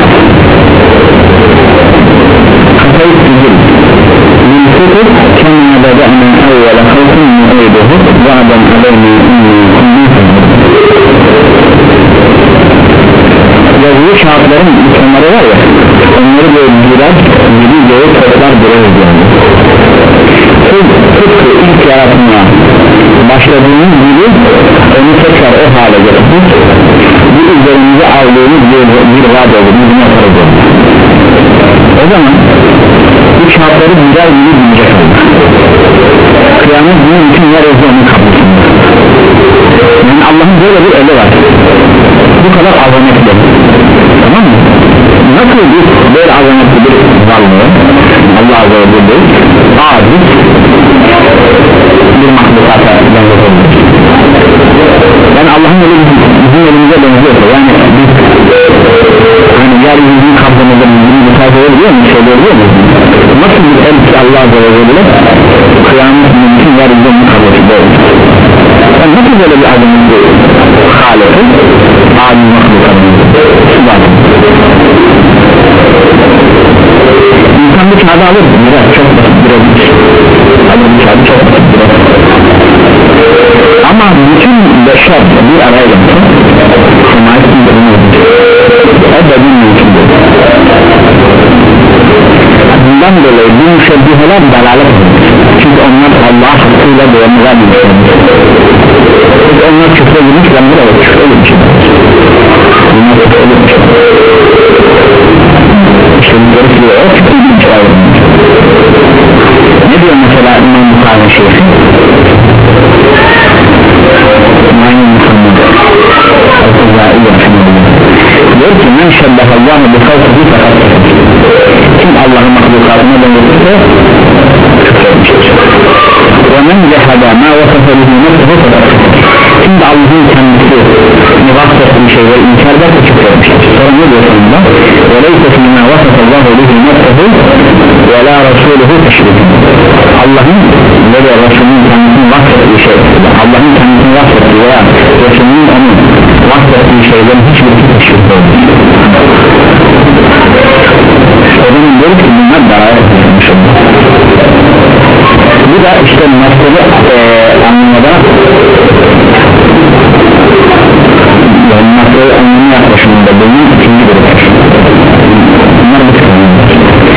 خَفَيْتِ الْجِلْ لِلْفُتُرْ كَمَا بَدَأْنَا أَوَّلَ خَلْقٍ نُعِيدُهُ وَعْدًا عَلَيْنَا إِنَّا كُنَّا yazılı şartların insanları var ya onları böyle girer gibi göğe toplar dururuz yani tıpkı ilk yaratmaya başladığımız gibi onu tekrar o hale getirdik bu üzerimize aldığımız bir, bir vaat olur bizim yaparız olur o zaman bu şartları güzel gibi bilecek olur kıyamet bunun için yer özlemini kapısında yani Allah'ın böyle bir eli var bu kadar azametli tamam mı? Nasıl bir böyle azametli bir varlığı Allah Azze ve Celle aziz bir mahlukata benzetilmiş yani Allah'ın eli bizim elimize benziyorsa yani biz hani yeryüzünün kabzamızda bizim müsaade ediyor mu? Şöyle ediyor mu? Nasıl bir el ki Allah Azze ve Celle kıyamet mümkün yeryüzünün kabzasında olur yani nasıl böyle bir azametli haleti aziz mahlukatını İnsan bir kağıdı alır mı? Biraz çok basit bir olmuş alır bir kağıdı çok basit bir olmuş ama bütün beşer bir araya gelsin semayetin de bunu olmuş o da bir mümkün değil bundan dolayı bu müşebbiheler dalalet olmuş çünkü onlar Allah'a hakkıyla doğru vermişler. Peki onlar küfre girmiş, ben burada küfre girmiş. Bunlar küfre girmiş. İşte bunları diyor, o küfre girmiş. Ne diyor mesela İmam Bukhari şeyhi? İmam Muhammed Al-Kuzai Rahimahullah diyor ki men şebbehallahu bi kavsihi fakat kim Allah'ın mahlukatına dönüşürse ve men cehada ma vasafa bihi nefsuhu fakat kim de Allah'ın kendisi vasfettiği şeyleri inkar ederse küfretmiştir. Sonra ne diyor sonunda? ve leyse fîmâ vasafallahu bihi nefsuhu ve la rasûluhu teşrik. Allah'ın ve de Resulünün kendisini vasfettiği şey, Allah'ın kendisini vasfettiği veya Resulünün onun vasfettiği şeylerin hiçbirisi teşrik olmuş. O zaman diyoruz ki bunlar daraya tutulmuş olur. Bu da işte mesele e, anlamada yani mesele anlamı yaklaşımında bunun ikinci grup. Bunlar bu kısımlar.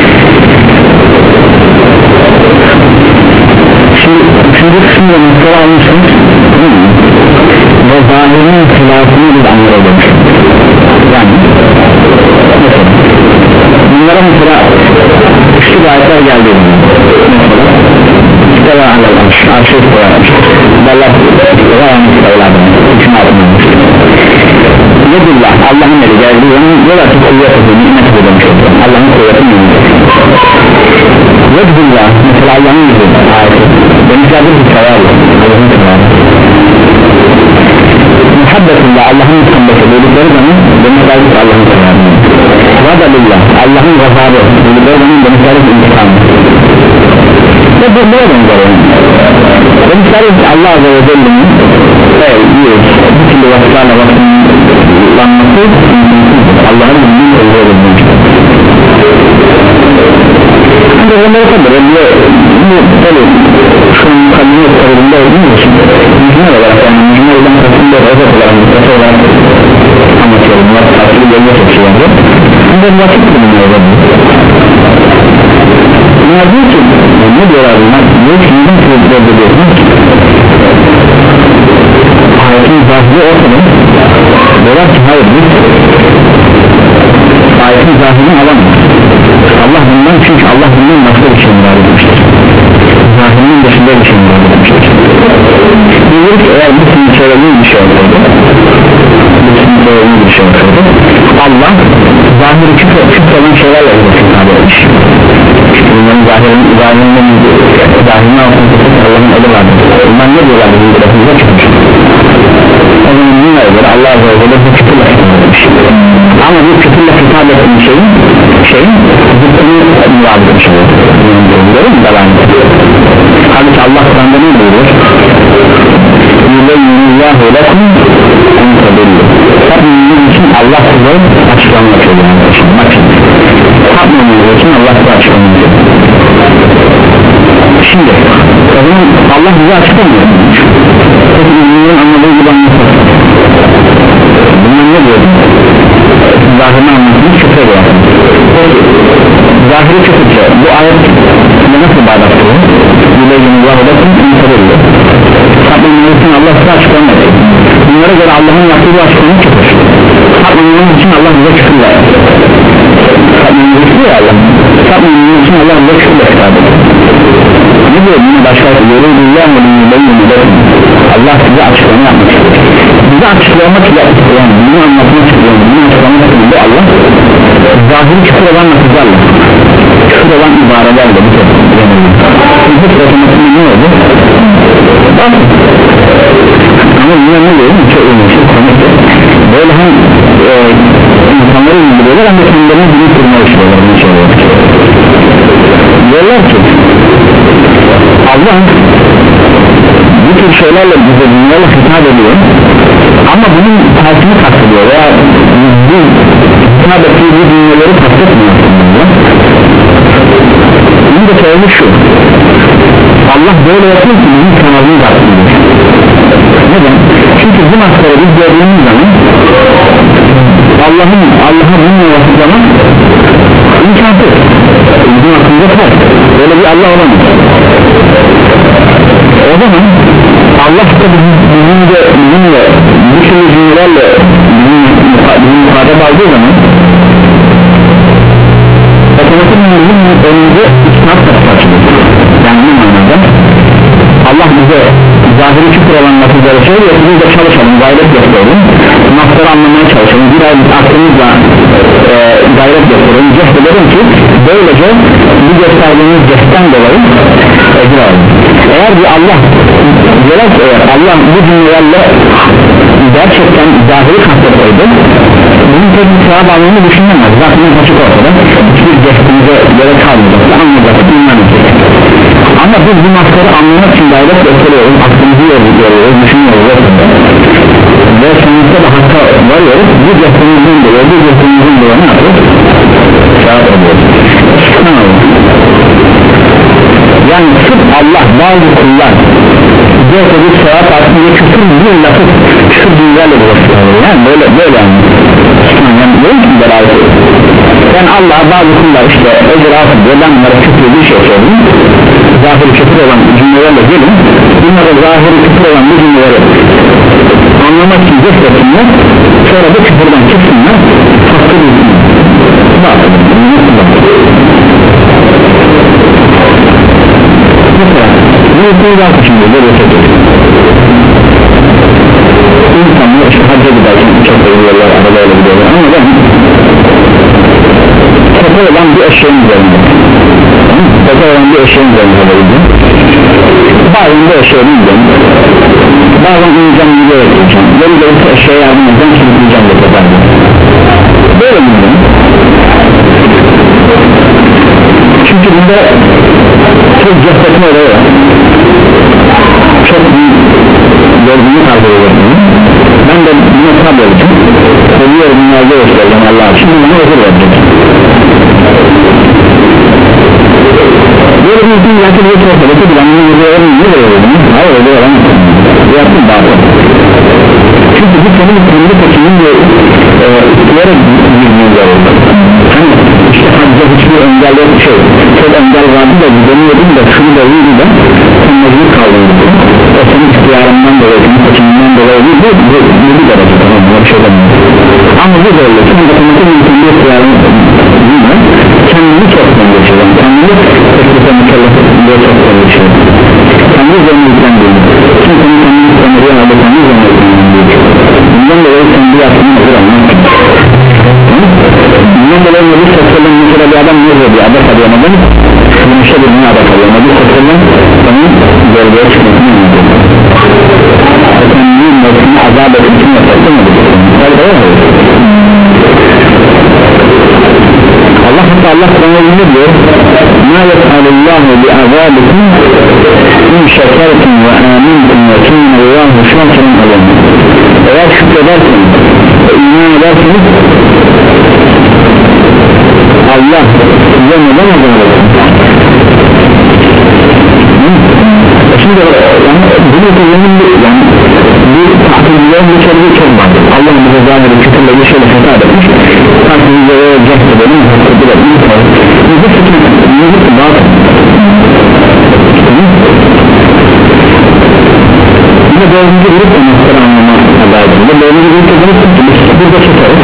Şimdi üçüncü kısımda mesele almışsınız ve zahirin hilafını biz anlayalım. Yani mesela bunlara mesela üçlü ayetler geldi mesela İsteva alel arş, arşı isteva arş Dallah isteva yani isteva üçün altınlanmış Yedillah, Allah'ın eli geldi onun yola ki kuvveti, nimet edilmiş Allah'ın kuvveti nimet Yedillah, mesela Allah'ın yüzü ayeti Denizlerdir bir severli Allah'ın severli Muhabbetullah, Allah'ın muhabbeti dedikleri zaman denizlerdir Allah'ın severli Vadalillah, Allah'ın gazabı dedikleri zaman denizlerdir intikamı ve bu ne benzer denizlerdir Allah Azze ve Celle'nin evet, yiyoruz bu türlü vasıflarla vasıflanması Allah'ın bildiğini oluyor ancak onları tabi bu tabi şu an kadını tabiinde olduğu için mücmel olarak yani mücmel olan kasımda özet olarak mücmel olarak anlatıyor bunlar farklı bölge seçiyorlar ancak vakit bulunmuyor bunlar diyor ki ne diyorlar bunlar diyor ki neden sözlerde diyorsun ayetin zahiri ortada diyorlar ki hayır biz ayetin zahirini alamaz Allah bundan çünkü Allah bundan başka bir şey müdahale etmiştir zahirinin dışında bir şey müdahale etmiştir diyor ki eğer bu senin söylediğin bir şey olsaydı bu senin söylediğin bir şey olsaydı Allah zahiri küfür olan şeylerle müdahale etmiş bunların zahirin zahirinden zahirine altın tutup Allah'ın eli vardır bunlar ne diyorlar bu tarafımıza çıkmış o zaman bununla göre Allah Azze ve Celle bu küfürle hitap etmiş ama bu küfürle hitap ettiğin şeyin şeyin zıttını murad etmiş olur görür mü devamlı halbuki Allah Kur'an'da ne buyuruyor yüleyyinillahu lekum entedillu tabiinin için Allah size açıklama yapıyor bak şimdi tapmanız için Allah size açıklama yapıyor şimdi o zaman Allah bize açıklamıyor peki ünlülerin anladığı gibi anlatır bunlar ne diyor zahirini anlatmış küfre diyor zahiri küfürce bu ayet nasıl bağdaştırıyor yüleyyinillahu lekum entedillu tabiinin için Allah size açıklama yapıyor bunlara göre Allah'ın yaptığı bu açıklama küfür tabiinin için Allah bize küfür verir tabiinin için Allah tabiinin için Allah bize küfür verir ne diyor bunu başka Allah size açıklama yapmak istiyor bize açıklamak istiyor yani bunu anlatmak istiyor bunu açıklamak istiyor Allah zahiri küfür olan lafızlarla küfür olan ibarelerle bu tür küfür otomatikli ne oldu? ama yine ne diyor? çok önemli böyle hem e, insanları indiriyorlar hem de kendilerine dili kurma istiyorlar diyorlar ki Allah bu tür şeylerle bize dünyayla hitap ediyor ama bunun tersini kastediyor veya bu hitap ettiği bu dünyaları kastetmiyor bunun da sebebi şu Allah böyle yapıyor ki bizim kanalını kastediyor neden? çünkü bu maskarı biz gördüğümüz zaman Allah'ın Allah'a bununla vasıflamak imkansız bizim aklımda var böyle bir Allah olamaz Allah da bizim de bizimle bu tür cümlelerle bizim muhatap aldığı zaman otomatik bizim önümüze isnat tarafı açılır. Yani bu manada Allah bize zahiri küfür olan lafızları söylüyor, biz de çalışalım, gayret yapalım, nafları anlamaya çalışalım, bir ay aklımızla e, gayret yapalım, cehd edelim ki böylece bu gösterdiğimiz cehden dolayı ecir alalım. Eğer bir Allah diyorlar eğer Allah bu cümlelerle gerçekten zahiri kasteteydi, bunun tek bir sevap almanı düşünemez. Zaten açık ortada hiçbir cehdimize göre kalmayacak, anlayacak, dinlenecek. Ama biz bu nafları anlamak için gayret gösteriyoruz, aklımızı yoruluyoruz, düşünüyoruz ve sonuçta da hakka varıyoruz. Bu cehdimizin dolayı, bu cehdimizin dolayı ne yapıyoruz? Sevap ediyoruz. Yani sırf Allah bazı kullar cehdedip sevap aslında küfür bir lafı küfür dünyayla bulaştırıyor. Yani böyle böyle yani değil mi beraber? Yani Allah bazı kullar işte ecir altı diyor, ben bunlara küfür bir şey söyleyeyim, zahiri küfür olan cümlelerle gelin, bunlara zahiri küfür olan bu cümleleri anlamak için cehdetinler, sonra bu küfürden çıksınlar, hakkı bilsinler. Mesela bu yüzden şimdi böyle söylüyor. İnsanlar işte hacca giderken çok seviyorlar, arabayla gidiyorlar ama ben tepe olan bir eşeğin üzerinde tepe olan bir eşeğin üzerinde haberiydim. Bazen bu eşeğe bineceğim, bazen uyuyacağım, bir yere gideceğim, yeri gelirse eşeğe yardım edeceğim, sürükleyeceğim de teperdim. Böyle bineceğim. Çünkü bunda çok cehdetme olayı var, çok büyük yorgunluk arz ediyor. Ben de buna tabi olacağım, ölüyorum, dünyada göstereceğim Allah için, buna özür vereceğim. Böyle bir gün yakın bir sohbet edip ben bunu özür ne veriyorum? Hayır öyle olamaz, yaptım bazı. Çünkü bu senin kendi seçimin ve iktidara girmeyi olur. Hani işte hacca hiçbir engel yok şey, çok engel vardı da gidemiyordum da şunu da iyiydi de sen mecbur kaldın. O senin ihtiyarından dolayı, senin seçiminden dolayı değil, bu, bu, bu bir derece tamam, bir şey demiyor. Ama bu böyle, sen de konusu kendi ihtiyarın değil mi? Kendini çok konuşuyorum, kendini teklife mükellefetinde çok konuşuyorum. Kendi üzerine yüklendiğini, çünkü senin kendini ömürüyen adı kendi üzerine yüklendiğini. Bundan dolayı kendi yaptığını hazır almak. Bundan dolayı Nebi Sosyal'ın mesela bir adam ne diyor, adak arayamadım, yumuşa birine adak arıyor. Nebi Sosyal'ın onun bölgeye çıkmasını anlatıyor. Kendinin mevzini azap etmesini yaparsın mı? Allah hatta Allah Kur'an'ı diyor, مَا يَفْعَلُ اللّٰهُ بِعَذَابِكُمْ اِنْ شَكَرْتُمْ وَآمِنْتُمْ وَكِنَّ اللّٰهُ شَاكِرًا عَلَيْهِ. Eğer şükredersiniz ve iman edersiniz, Allah size neden azap eder? Şimdi yani bunu kullanın bir yani bir tahtiliğin bir çözümü çok var. Allah bize zahiri kütürle bir şeyle hata etmiş, tahtiliğe cehd edelim, hata edelim. Bu fikir, bu fikir batıl. Yine dördüncü grup da noktaları anlama haberinde. Dördüncü grup da grup tutulmuş, burada tutarız.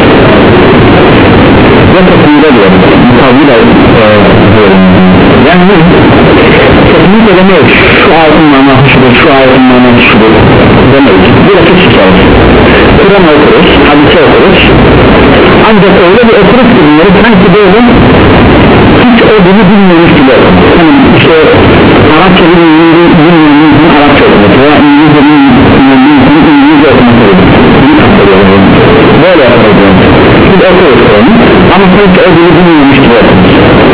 Ve toplumda diyoruz, mukavvil diyorum. Yani kesinlikle demeyiz, şu ayetin manası şudur, şu ayetin manası şudur demeyiz. Burası tutarız. Kur'an okuruz, hadise okuruz. Ancak öyle bir okuruz ki bunları sanki böyle hiç o dili bilmiyormuş gibi okuruz. Yani işte Arapça bilmiyoruz, Arapça okuruz veya İngilizce bilmiyoruz, İngilizce okuruz. Bunu kastediyoruz. Böyle yaparız. Biz okuruz onu ama sanki o dili bilmiyormuş gibi okuruz.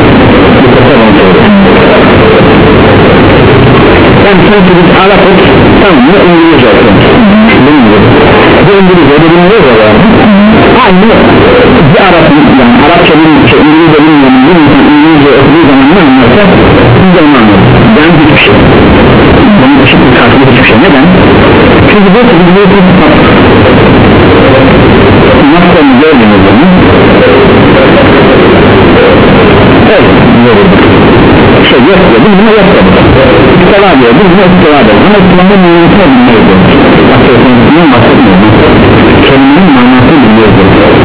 Yani sanki biz Arap'ız, tamam mı İngilizce okuruz. Bilmiyoruz. Bu İngilizce de bilmiyoruz ya yani. Aynı bir Arap'ın yani Arapça bilmiyoruz, İngilizce bilmiyoruz, bir insan İngilizce okuduğu zaman ne anlarsa biz de onu anlarız. Yani hiçbir şey. Bunun ışık bir karşılığı hiçbir şey. Neden? Çünkü bu biz bu bir sıfat. Nasıl onu gördüğünüz zaman evet, görüyoruz. Şey yok ya biz buna yapmadık istiva diyor biz buna istiva diyor ama istivanın manasını bilmiyordu bundan bahsetmiyordu kelimenin manasını bilmiyordu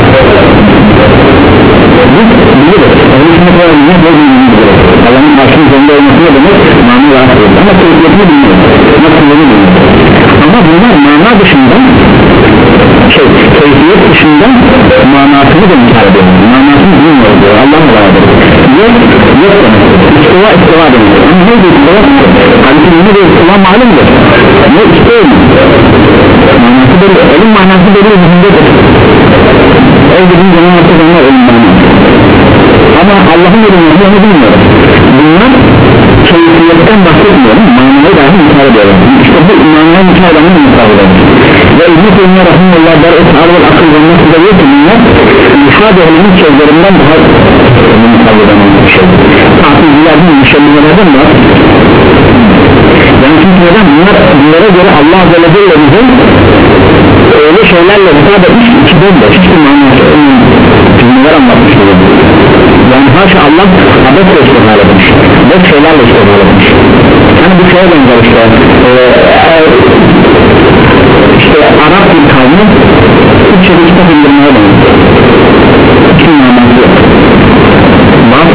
biz biliriz onun için kadar ne bilmiyoruz Allah'ın karşının üzerinde olmasına demek mana rahatsız ama keyfiyetini bilmiyoruz nasıl bilmiyoruz ama bunlar mana dışında şey, keyfiyet dışında manasını da inkar ediyor manasını bilmiyor diyor Allah'ın vardır yok yok demek istiva istiva demek ama neydi istiva halbuki ne de istiva malumdur ne istiva manası belli elin manası belli zihindedir el dediğin zaman artık onlar elin manası ama Allah'ın elini onu bilmiyoruz bunlar keyfiyetten bahsetmiyorum manayı dahi inkar ediyorlar işte bu manayı inkar edenler inkar ediyorlar ve İbn-i Teymiye Rahimullah der eshab ve akıl ve nasıl da diyor ki bunlar İlhad ehlinin sözlerinden daha mukavveden bir şey tahtizlerden müşemmizlerden var yani çünkü neden bunlar bunlara göre Allah Azze ve Celle'nin öyle şeylerle hitap etmiş ki bomboş hiçbir manası cümleler anlatmış yani haşa Allah abesle istihal etmiş boş şeylerle istihal etmiş hani bu şeye benzer işte ee, işte Arap bir kavmi Türkçe'de kitap indirmeye benzer hiçbir manası yok bak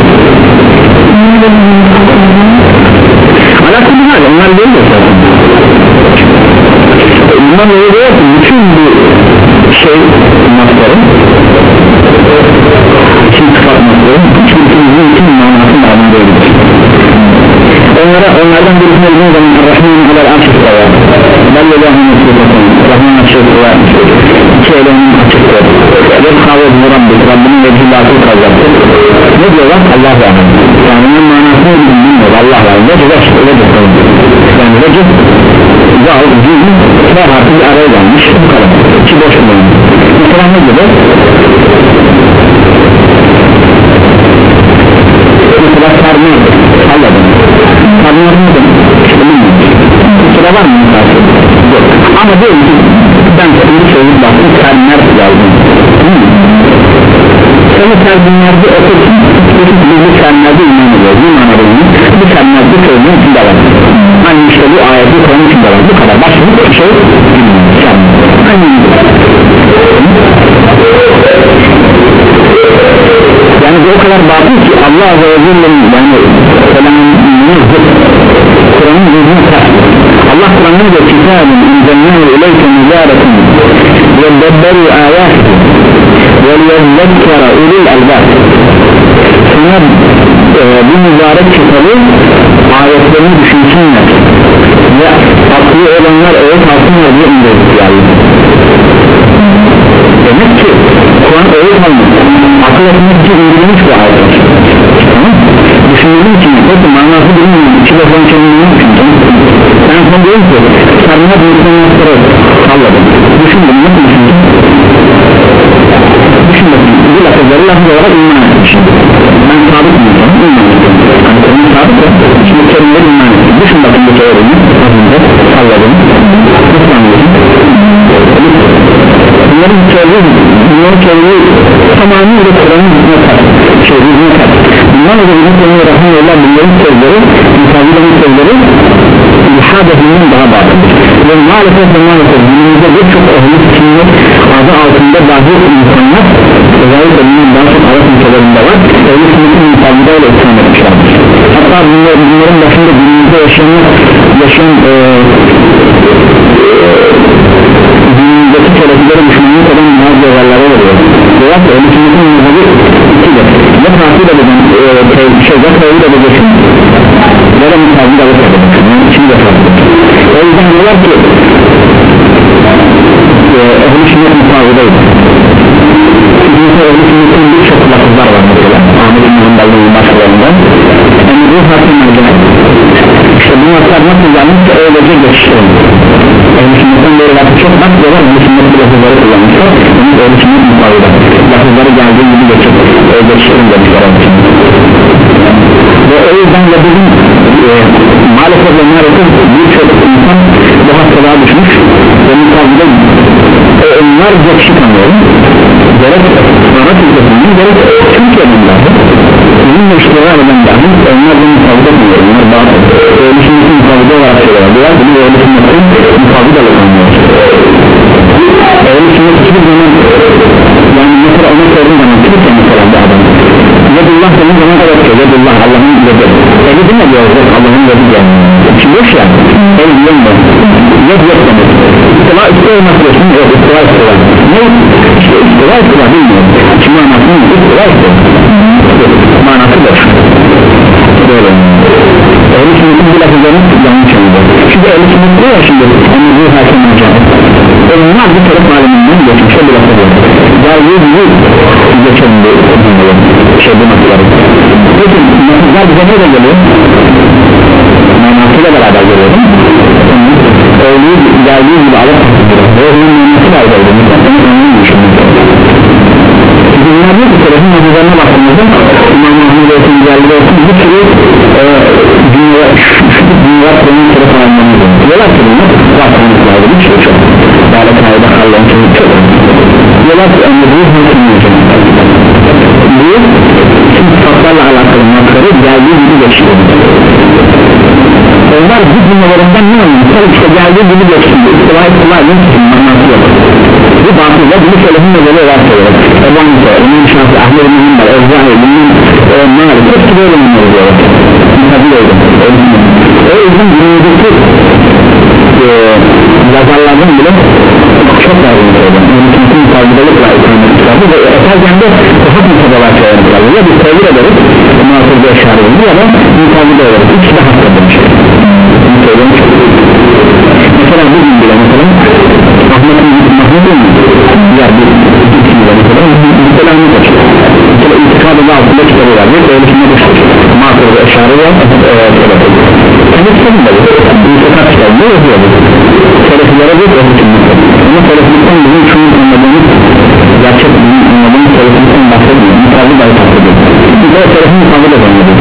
alakalı hal onlar değil de zaten bundan öyle diyor ki bütün bu şey masları için sıfat masları hiçbir kimliğin için manasının adını değildir onlara onlardan birisine bildiğin zaman Rahman'ın kadar açıkta var Allah'ın açıktasın Rahman açıkta var iki elenin açıkta ve kavret Rabbim Rabbinin vecilatı kazaktır ne diyorlar Allah var yani onun manasını bilmiyor Allah var vecih vecih vecih yani vecih zahir cüzün ve harfi bir araya gelmiş bu kadar içi boş bulunmuş mesela ne gibi mesela sarmıyor anladım sarmıyor mu demek sıra var mı yok ama diyorum ki ben şimdi söyleyip baktım sarmıyor yazdım sana sarmıyordu okursun bu sarmıyordu iman ediyor bu manada bu sarmıyordu söylediğin içinde var hani işte bu ayeti Kur'an'ın içinde var bu kadar başka bir şey hani yani bu o kadar batıl ki Allah Azze ve Celle'nin yani selamını zıt Kur'an'ın yüzünü ters Allah Kur'an'ın da kitabın inzennâhu ileyke müzâretun ve bedderu âyâti ve liyezzekkara ulul albât sana e, bu mübarek kitabı ayetlerini düşünsünler ve aklı olanlar öğüt alsınlar diye indirdik yani demek ki Kur'an öğüt almış akıl etmek için indirilmiş bu ayetler tamam düşündüğüm için peki manası bilmiyorum iki defa kendini düşündüm ben sana diyorum ki sarmaya büyüklenmekleri salladım düşündüm nasıl düşündüm düşündüm bu lafızları lafız olarak iman etmişim ben sabit miyim iman ettim hani senin sabit ya şimdi kelimeleri iman ettim düşün bakın bu teoriyi salladım nasıl anlıyorsun bunların teoriyi bunların teoriyi tamamıyla Kur'an'ın yüzüne kat şey yüzüne kat bundan da bizim Kur'an'ın Rahmanullah bunların sözleri müsavilerin sözleri ilhad ehlinden daha batıldır ve maalesef ve maalesef günümüzde birçok ehli sünnet adı altında dahi insanlar özellikle bunun daha çok Arap ülkelerinde var ehli sünnetin müsavileyle ısrar etmişlerdir hatta bunlar, bunların başında günümüzde yaşayan yaşayan e, günümüzdeki telefileri düşünmeyi kadar bazı olaylara veriyor veya ki ehli sünnetin müsavi ikidir ya takip edin şey ya tevhid edeceksin ya da müsavi de edeceksin yani içini de takip edeceksin o yüzden diyorlar ki ehl-i sünnet müsavideydi çünkü ehl-i sünnetin birçok lafızlar var mesela Ahmet İbn Hanbel'in başlarında yani bu hakimlerden işte bu laflar nasıl gelmişse öylece geçiştirilmiş ehl-i sünnetten böyle lafı çok bak diyorlar ehl-i sünnet bu lafızları kullanmışlar yani ehl-i sünnet müsavide lafızları geldiği gibi geçip geçiştirin demişler ve o yüzden de bizim e, maalesef ve maalesef birçok insan bu hastalığa düşmüş ve müsavide e, onlarca kişi tanıyorum gerek Arap ülkesinden gerek Türkiye'den dahi bizim müşteriler eden dahi onlar da müsavide tanıyor onlar söylüyorlar. Biraz bunu öyle sünnetin mukabı da anlıyor. Öyle sünnet hiçbir zaman yani mesela ona sorduğum zaman Türkçe mesela bu adam Yedullah senin zaman da yoktur. Yedullah Allah'ın yedi. Eli değil mi diyoruz? Allah'ın yedi diyor. İçin boş ya. El diyor mu? Yed yok demek. İstiva istiva nasılsın? Yok istiva istiva. Ne? İşte istiva istiva bilmiyorum. Şimdi anlatayım mı? İstiva istiva. Manası boş. Böyle. Ehl-i sünnetin bu lafızlarını yanlış anlıyor. Çünkü ehl-i sünnet diyor ya şimdi hani bu hakim olacak. Onlar bir taraf aleminden geçmişe bir lafı var. Geldiği gibi geçelim bu şey bu nasılları. Peki nasıllar bize neyle geliyor? Manasıyla beraber geliyor değil mi? Öğleyi geldiği gibi alıp öğlenin manası var geliyor. Onun düşünmek. Çünkü bunlar diyor ki selefin nazarlarına baktığımızda İmam Mahmud olsun, geldiği olsun bir sürü dünya, şu dünya konunun taraf alanlarını diyorlar ki bunlar vaktanlıklarda bir şey çok daha da kayda Allah'ın kimi çok diyorlar ki ömrünü hükümleyecek bu tüm sıfatlarla alakalı makları geldiği gibi geçiyor onlar bu cümlelerinden ne anlıyor? İşte geldiği gibi geçiyor istiva istiva istiva manası yok bu batıyla bunu selefin nezarı olarak söylüyor Ebu Hanife, İmam Şafii, Ahmet bin Hanbel, Evzahi, Bilmem, Malik hepsi böyle bunları diyor tabi öyle o yüzden dünyadaki yazarlardan bile çok lazım söylüyorum mümkün mutabidelikle ikametliklerdi ve eserken de daha mutabalar söylemişlerdi ya biz tevhir ederiz muhasırda eşare edilir ya da mutabide ederiz ikisi de hakikaten demiş bunu söylemiş mesela bugün bile mesela Ahmet'in Mahmud'un diğer bir ikisiyle mesela müstelamı kaçır mesela itikadı da altında kitabı var ve öyle şimdi muhasırda eşare var kendisi de bu sokak kitabında yazıyor selefilere bir öğretimlik ama seleflikten bizim şunu anladığımız gerçek bizim anladığımız seleflikten bahsetmiyor mutabı da bahsediyor çünkü o selefin mutabı da anladığı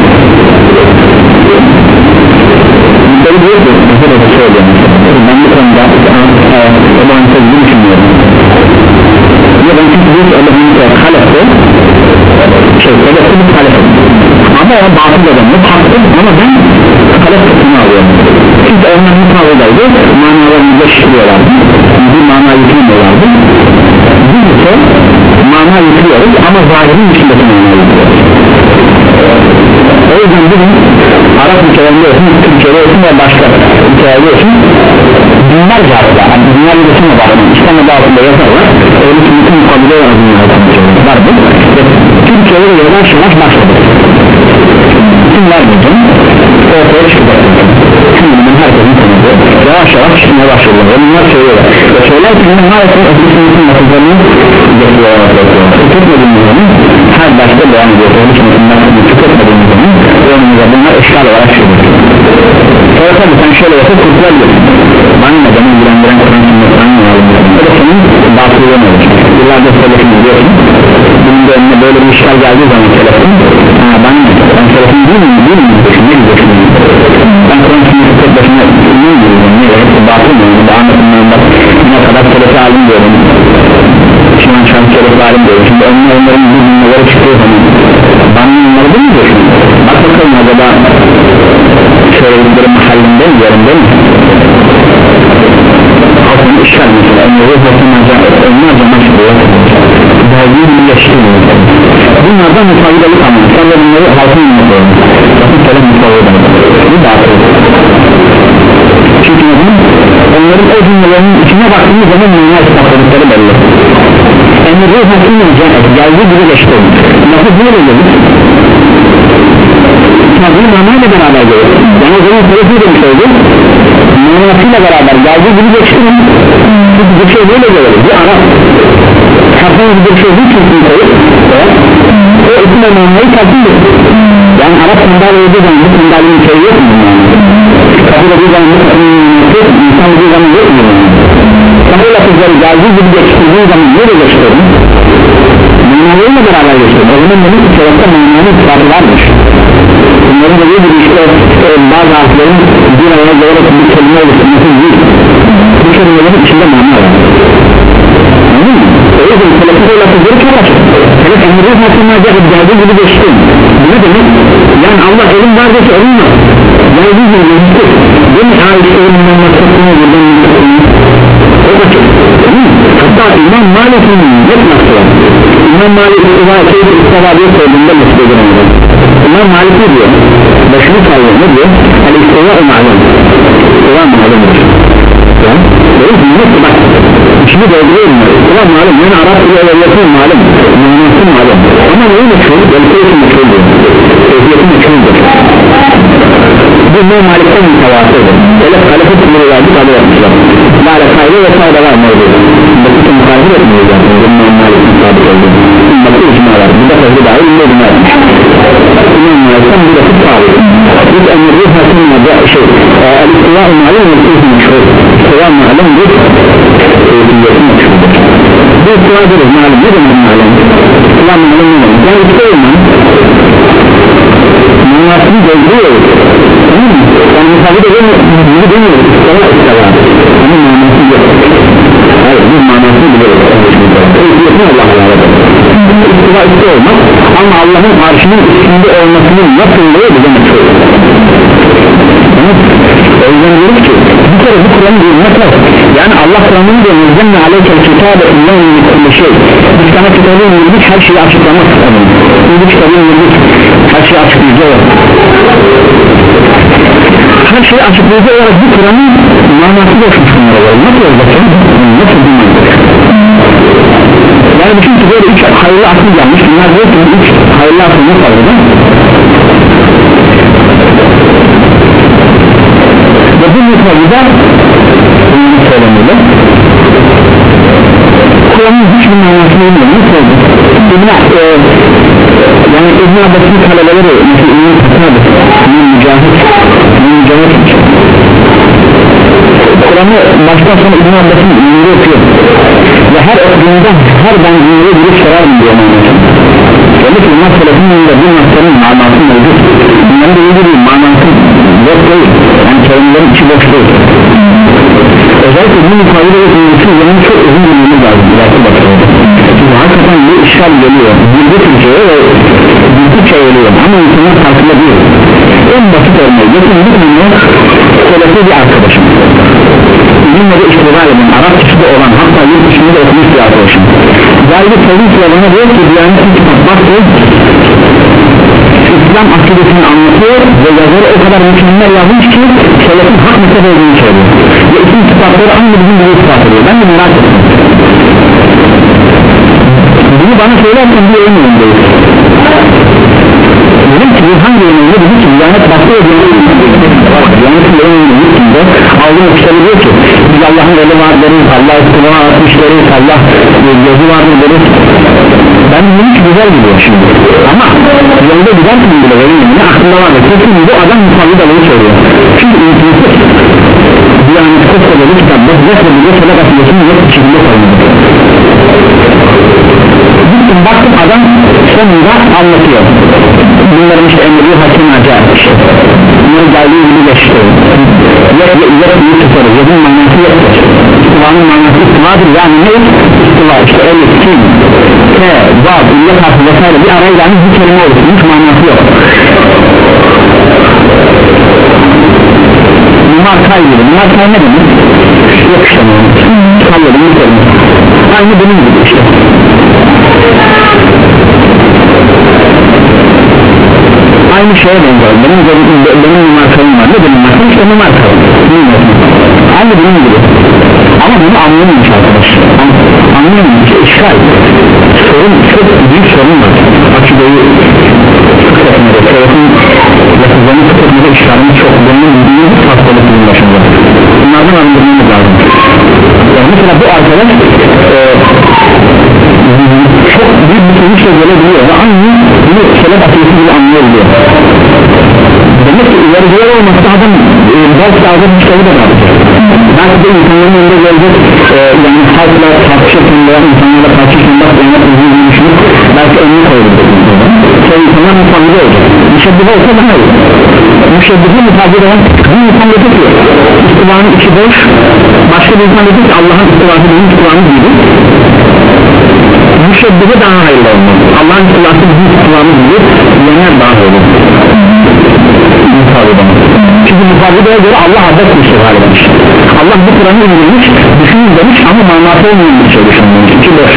bunları diyor ki mesela da söylüyorum ben bu konuda Ebu Hanife gibi düşünüyorum ya ben çünkü diyor ki Ebu Hanife halefte şey selefte bir halefte ama o batıl adamı hakkı ama ben halef kısmını alıyorum çünkü onlar mutavudaydı manalarını geçiştiriyorlardı bir mana yüklemiyorlardı biz ise mana yüklüyoruz ama zahirin dışındaki mana yüklüyoruz o yüzden bugün Arap ülkelerinde olsun, Türkiye'de olsun ve başka ülkelerde olsun binlerce arada, yani dünya yüzesine bağlı İslam'da altında yazarlar öyle ki bütün mukabile olarak dünyada var bu ve Türkiye'de yavaş yavaş başladı kimler bugün ortaya çıkacak şimdi bunun herkesin tanıdığı yavaş yavaş çıkmaya başladılar ve bunlar söylüyorlar ve söyler ki bunun maalesef ötüsünün nasıllarını getiriyorlar tüketmediğimizden her başta devam ediyor ötüsünün tüketmediğimizden önümüze bunlar eşkal olarak çıkıyor sonra tabi sen şöyle yapıp kurtulabilirsin bana ne beni ilgilendiren Kur'an sünnetten mi alın o da senin batılığın olur yıllarda selefin diyorsun bunun da önüne böyle bir işgal geldiği zaman selefin ha bana ne ben selefin değil miyim değil miyim ne diyeceksin ben Kur'an sünnetin tek başına ne diyeceğim ne hepsi batıl mı daha anlatımdan bak ne kadar selefi alim diyorum şimdi an şans selefi alim diyorum şimdi önüne onların bu cümleleri çıkıyor zaman bana onları bilmiyorsun bak bakalım acaba söyledikleri mahallinde mi yerinde mi halkın işgal mesela önleri bakımlarca onlarca maçlıyor belgeyi bir yaşıyor bunlardan mutabidelik anlıyor sen de bunları halkın anlıyor bakın selam mutabidelik bu batıl çünkü neden onların o cümlelerinin içine baktığımız zaman manaya ispatladıkları belli emri hakim olacak geldiği gibi geçti nasıl böyle gelir tabi manayla beraber gelir yani o zaman selefi demiş oldu manasıyla beraber geldiği gibi geçti çünkü bir şey böyle gelir bir Arap herhangi bir şey hiç mümkün koyup o isimle manayı takdim edir yani Arap sandalye yediği zaman bu sandalyenin şey yok mu kabul ediği zaman insan bir zaman yok mu sana lafızları geldiği gibi geçtiği zaman nereye geçtiğini manayla beraber geçtiğini o zaman demek ki çevrede mananın sıfatı varmış bunların da bir işte e, bazı harflerin bir araya gelerek bir kelime oluşturması değil bu kelimelerin içinde mana var anladın mı? o yüzden selefide lafızları çok açık selef emri hakkında geldiği gibi geçtiğin bu ne demek? yani Allah elim var dese elim var yani biz de gözüktük değil mi? Ayşe'nin maksatını buradan o da çok hatta İmam Malik'in net nasıl var İmam Malik İstiva'yı İstiva'yı söylediğinde mesut edilemez İmam Malik ne diyor? Başını sallıyor ne diyor? El İstiva'yı ma'lum İstiva ma'lumdur ya böyle bir net bak içini dolduruyorum İstiva ma'lum yani Arap ile evlatın ma'lum müminsin ma'lum ama neyi meçhul? Belki meçhul diyor Tevhiyetin meçhuldür bu İmam Malik'ten mütevasıdır öyle halefet ürünü verdi tabi yapmışlar Lale kaydı ve sayda var mevcut Bakıtı mukarif etmiyor zaten İmam Malik'in sabit olduğu Bakı icma var bu da fazla dahil ünlü ürünü vermiş İmam Malik'ten bir vakit sabit biz emirli hakkında şey El-İstiva-ı Ma'lum ve İstiva-ı Meşhur İstiva-ı Ma'lum bir Tevhiyetin meşhurdur bu İstiva-ı Ma'lum ne demek Ma'lum? İstiva-ı Ma'lum ne demek? Yani İstiva-ı manasını gözlüyor yani misafir edemiyor bunu demiyoruz İstiva İstiva bunun manasını yok hayır bu manasını biliyoruz Ehliyetini Allah'a yaradır İstiva üstü olmaz ama Allah'ın arşının üstünde olmasının nasıllığı bize meçhul o yüzden diyoruz ki bir kere bu Kur'an'ı bilmek var yani Allah Kur'an'ın diyor Müzzemme aleykel kitabe illâhu bir şey biz sana kitabı indirdik her şeyi açıklamak istedim bu kitabı indirdik her şeyi açıklayıcı olarak her şeyi açıklayıcı olarak bu Kur'an'ın manası da oluşmuşlar olur nasıl olacak ya? Nasıl bilmiyorum yani bütün ki böyle üç hayırlı akıl gelmiş bunlar diyor ki üç hayırlı akıl ne kaldı da ve bu mutlaka bunu söylemeli Kur'an'ın hiçbir manasını bilmiyor nasıl oldu? İbn-i e, yani İbn-i Abbas'ın talebeleri mesela İbn-i Katabı İbn-i Mücahit İbn-i Mücahit Kur'an'ı baştan sonra İbn-i Abbas'ın ünlüğü okuyor ve her okuduğunda her ben ünlüğü bir sorarım diyor manasını öyle ki İmam Selef'in önünde bu nasların manası mevcut bunların da iyi bir manası yok değil yani kelimelerin içi boş değil özellikle bu mukavile ve ünlüsü zaman çok uzun bilmemiz lazım çünkü hakikaten bu işgal geliyor bilgi Türkçe'ye ve bilgi geliyor ama insanlar farkında değil en basit örneği yakın bir tane Selef'e bir arkadaşım benimle de iştigal edin Arapçası olan hatta yurt dışında da okumuş bir arkadaşım geldi polisle bana diyor ki Diyanet'in kitap baktı İslam akidesini anlatıyor ve yazarı o kadar mükemmel yazmış ki Selef'in hak mezhep olduğunu söylüyor ve isim kitapları aynı bizim gibi kitap ediyor ben de merak ettim bunu bana söylerken bir emin değil dedim ki bu hangi eminle dedi ki Diyanet baktı ve Diyanet'in eminle yurtunda aldığım kitabı diyor ki biz Allah'ın eli var deriz Allah istiva atmış deriz Allah gözü vardır deriz ben bunu hiç güzel biliyor şimdi ama yolda giderken bile benim ne aklımda var kesin bu adam musallı da bunu söylüyor çünkü imkansız Diyanet koskoca bir kitap bakacak ve bize sebep atılıyorsun yok içinde kalınır gittim baktım adam sonunda anlatıyor bunların işte emri hakim acayip bunların geldiği gibi geçti yere yere büyük tutarı yedin manası yoktur İstivanın manası istivadır yani ne? İstiva işte elif, kim, te, vav, illet harfi vesaire bir araya gelmiş bir kelime olur hiç manası yok bunlar kay gibi bunlar kay ne demek? yok işte kalladım bir kelime aynı benim gibi işte aynı şeye benzer benim benim markalım var ne benim markalım işte bu markalım aynı benim gibi ama bunu anlayamamış arkadaş anlayamamış işgal sorun çok büyük sorun var akideyi sıkıntmada sorun lafızlarını sıkıntmada işgalini çok bunun büyük hastalık bunun başında bunlardan arındırmamız lazım yani mesela bu arkadaş e, çok büyük bir sonuçla gelebiliyor ve aynı bunu selef akidesi gibi anlayabiliyor demek ki ilericiler olmasa adam e, belki ağzı bir kitabı da yapacak belki de insanların önünde gelecek e, yani halkla tartışırken veya insanlarla tartışırken bak yani uzun bir düşünüp belki önünü koyulacak şey insanlar mutfaklıda olacak müşebbih olsa daha iyi müşebbihli mutfaklıda olan bir insan dedi ki istivanın içi boş başka bir insan dedi ki Allah'ın istivası bizim istivanın gibi müşebbihe daha hayırlı olmaz Allah'ın istivası bizim istivamız gibi diyenler daha hayırlı mutafavvıdaya göre Allah adet müstefade demiş. Allah bu Kur'an'ı indirmiş, düşünün demiş ama manası olmayan bir şey düşünmüş ki boş.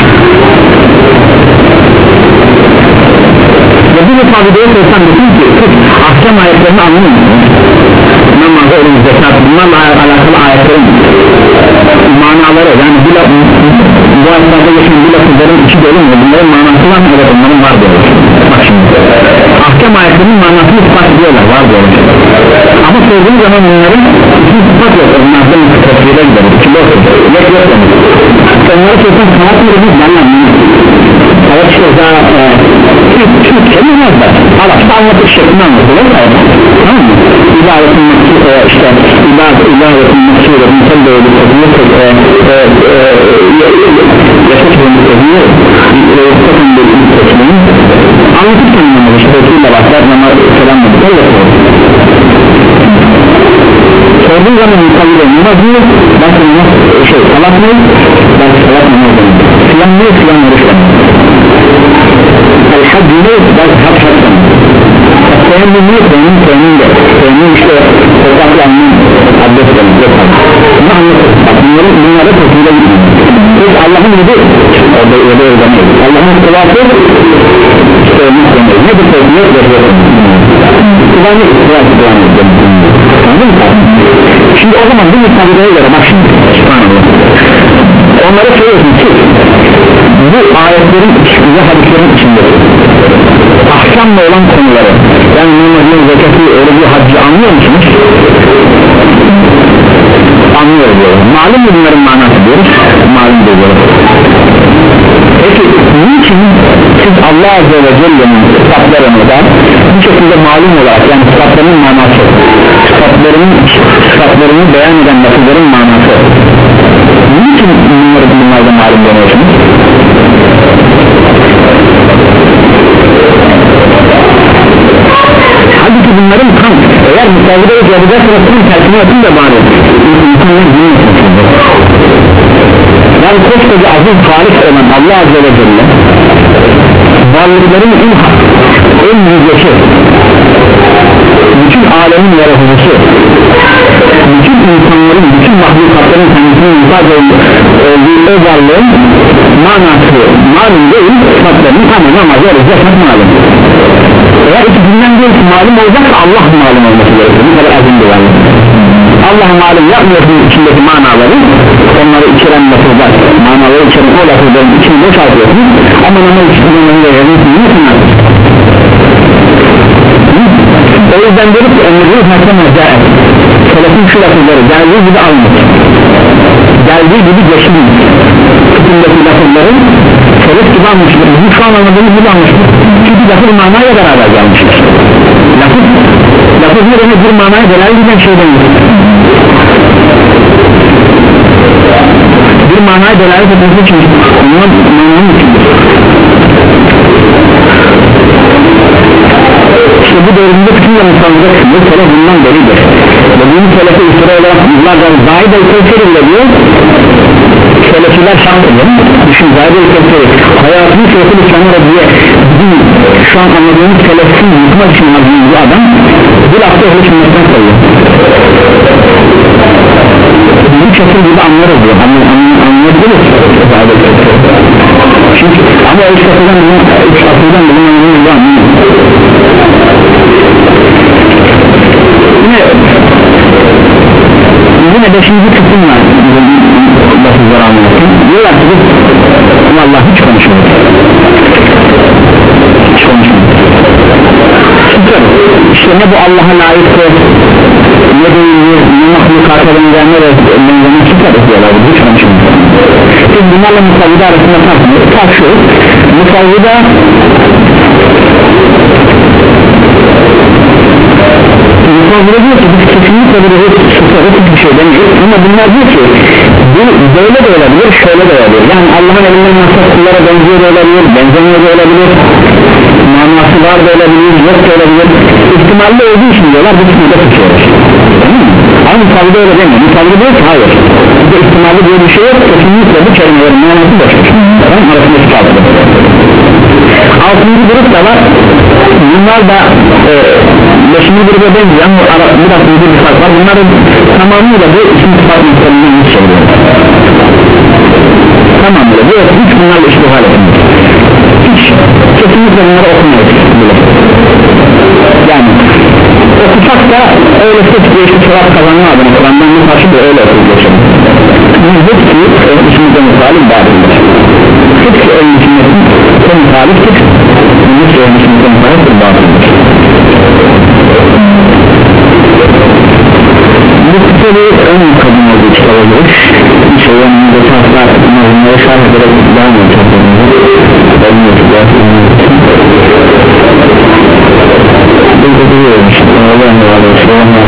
Ve bu mutafavvıdaya sorsan desin ki ahkam ayetlerini anlamıyor musunuz? Namazı, ölüm, zekat, bunlarla alakalı ayetlerin manaları, yani bu, bu ayetlerde geçen bu lafızların içi dolu mu? Bunların manası var mı? Evet, onların var diyorlar. Bak şimdi, ahkam ayetlerinin manasını ispat ediyorlar, var diyorlar. Ama sorduğum zaman bunların için ispat yok. Onlardan tefsire gidelim, içinde olsun. Yok yok demek. Onları sorsan sanat mı demiş, ben anlamıyorum. Evet işte daha Türkçe mi yazdı? Arap'ta anlatış şeklinde anlatılır. Tamam mı? İbadetin maksuru, işte ibadetin maksuru, insan böyle bir sözünü yaşatılığın sözünü yaşatılığın bir sözünü anlatırken namazı, işte sözüyle başlar, namazı selamladık, öyle sordu. Sorduğu zaman insanı namaz mı? Belki namaz şey, salat mı? Belki salat mı? Siyam mı? Siyam oruç mı? El-Hac mı? Belki hac hac mı? Teyemmüm mü? Teyemmüm teyemmüm de Teyemmüm işte sokaklarının adresleri bunu anlatır. Bunları, bunlara tepkiyle gidiyor. Biz Allah'ın gibi orada öyle öğreneyiz. Allah'ın kulası teyemmüm teyemmüm nedir teyemmüm? Kulağını kulağını kulağını anladın mı? Şimdi o zaman bu müsaadeye göre bak şimdi onlara söylüyorsun ki bu ayetlerin ve hadislerin içinde ahkamla olan konuları, yani namazın, zekatı, orucu, haccı anlıyor musunuz? Anlıyor diyoruz. Malum mu bunların manası diyoruz? Malum diyoruz. Peki niçin siz Allah Azze ve Celle'nin sıfatlarını da bu şekilde malum olarak, yani sıfatlarının manası, sıfatlarının, sıfatlarını beyan eden lafızların manası, niçin bunları bunlardan malum deniyorsunuz? Halbuki bunların tam, eğer müsaade edip yapacaksanız tam tersine yapın da bari insanlar bilmesin. Yani koskoca aziz halik olan Allah Azze ve Celle varlıkların en, en yücesi, bütün alemin yaratıcısı, bütün insanların, bütün mahlukatların kendisinin müsaade olduğu o varlığın manası malum değil, sıfatlarını tamamen namazı olacak malum. Eğer ikisinden birisi malum olacaksa Allah malum olması gerekir. Bu kadar azim bir varlık. Allah malum yapmıyorsun içindeki manaları, onları içeren lafızlar, manaları içeren o lafızların içini boşaltıyorsun ama namaz içinden önünde yazıyorsun. O yüzden dedik ki emri hakem acayip. Selefin şu lafızları geldiği gibi almış, geldiği gibi geçmiş. Kutundaki lafızların selef gibi almıştır. Bizim şu an anladığımız gibi almıştır. Çünkü lafız manaya beraber gelmiştir. Lafız, lafız ne demek? Bir manaya beraber giden şey demektir. Bir manaya delalet etmesi için ondan mananın içindir. İşte bu dönemde bütünle musallıcaksın. Bu selef bundan beridir. Ve bunun selefi üstüre olarak yıllardan Zahid el-Kevseri bile diyor. Selefiler şart ediyor. Düşün Zahid el-Kevseri hayatını selefi İslam'a diye bizim şu an anladığımız selefini yıkmak için anladığımız bu adam bir hafta öyle sünnetten sayıyor. Bu çatır gibi anlarız diyor. Anlayabiliriz. Çünkü ama üç katırdan bunu üç katırdan bunu anlayabiliriz bu anlayabiliriz. Yine yine beşinci kısım var. Lafızları anlayabiliriz. Diyorlar ki biz Allah hiç konuşmuyor. Hiç konuşmuyor. Süper. İşte ne bu Allah'a layıktır, ne değildir, ne mahlukata benzeyenler benzeyen süper ediyorlar. Hiç konuşmuyor. Biz bunlarla musavvide arasında tartışıyoruz. Tartışıyoruz. Musavvide Musavvide diyor ki biz kesinlikle bir sıfırı bir şey demiyoruz. Ama bunlar diyor ki bu böyle de olabilir, şöyle de olabilir. Yani Allah'ın elinden maksat kullara benziyor da olabilir, benzemiyor da olabilir, manası var da olabilir, yok da olabilir. İhtimalle olduğu için diyorlar biz burada tutuyoruz. Ama musavvide öyle demiyor. Musavvide diyor ki hayır. Bizde ihtimalle diye bir şey yok. Kesinlikle bu kelimelerin manası boştur. Tamam, arasındaki kaldı. Altıncı grup da var. bunlar da e, beşinci gruba benziyor ama biraz büyük bir fark var. Bunların tamamıyla bu isim sıfat noktalarından hiç söylüyor. Tamamıyla bu hiç bunlarla iştihal etmiyor. Hiç kesinlikle bunları okumayız bile. Yani okusak da öyle seçtiği işte sevap kazanma adına Kur'an'dan bir karşı da öyle okuyup biz hepsi içimizde muhalif dağılır. Hepsi öyle içimizde muhaliftir. Hepsi öyle içimizde muhaliftir dağılır. Bu kitabı ön kadın olduğu kitap olur. Bir şey yanında taslar bunları şarj ederek devam edecek. Burada duruyorum işte. Allah'ın da var.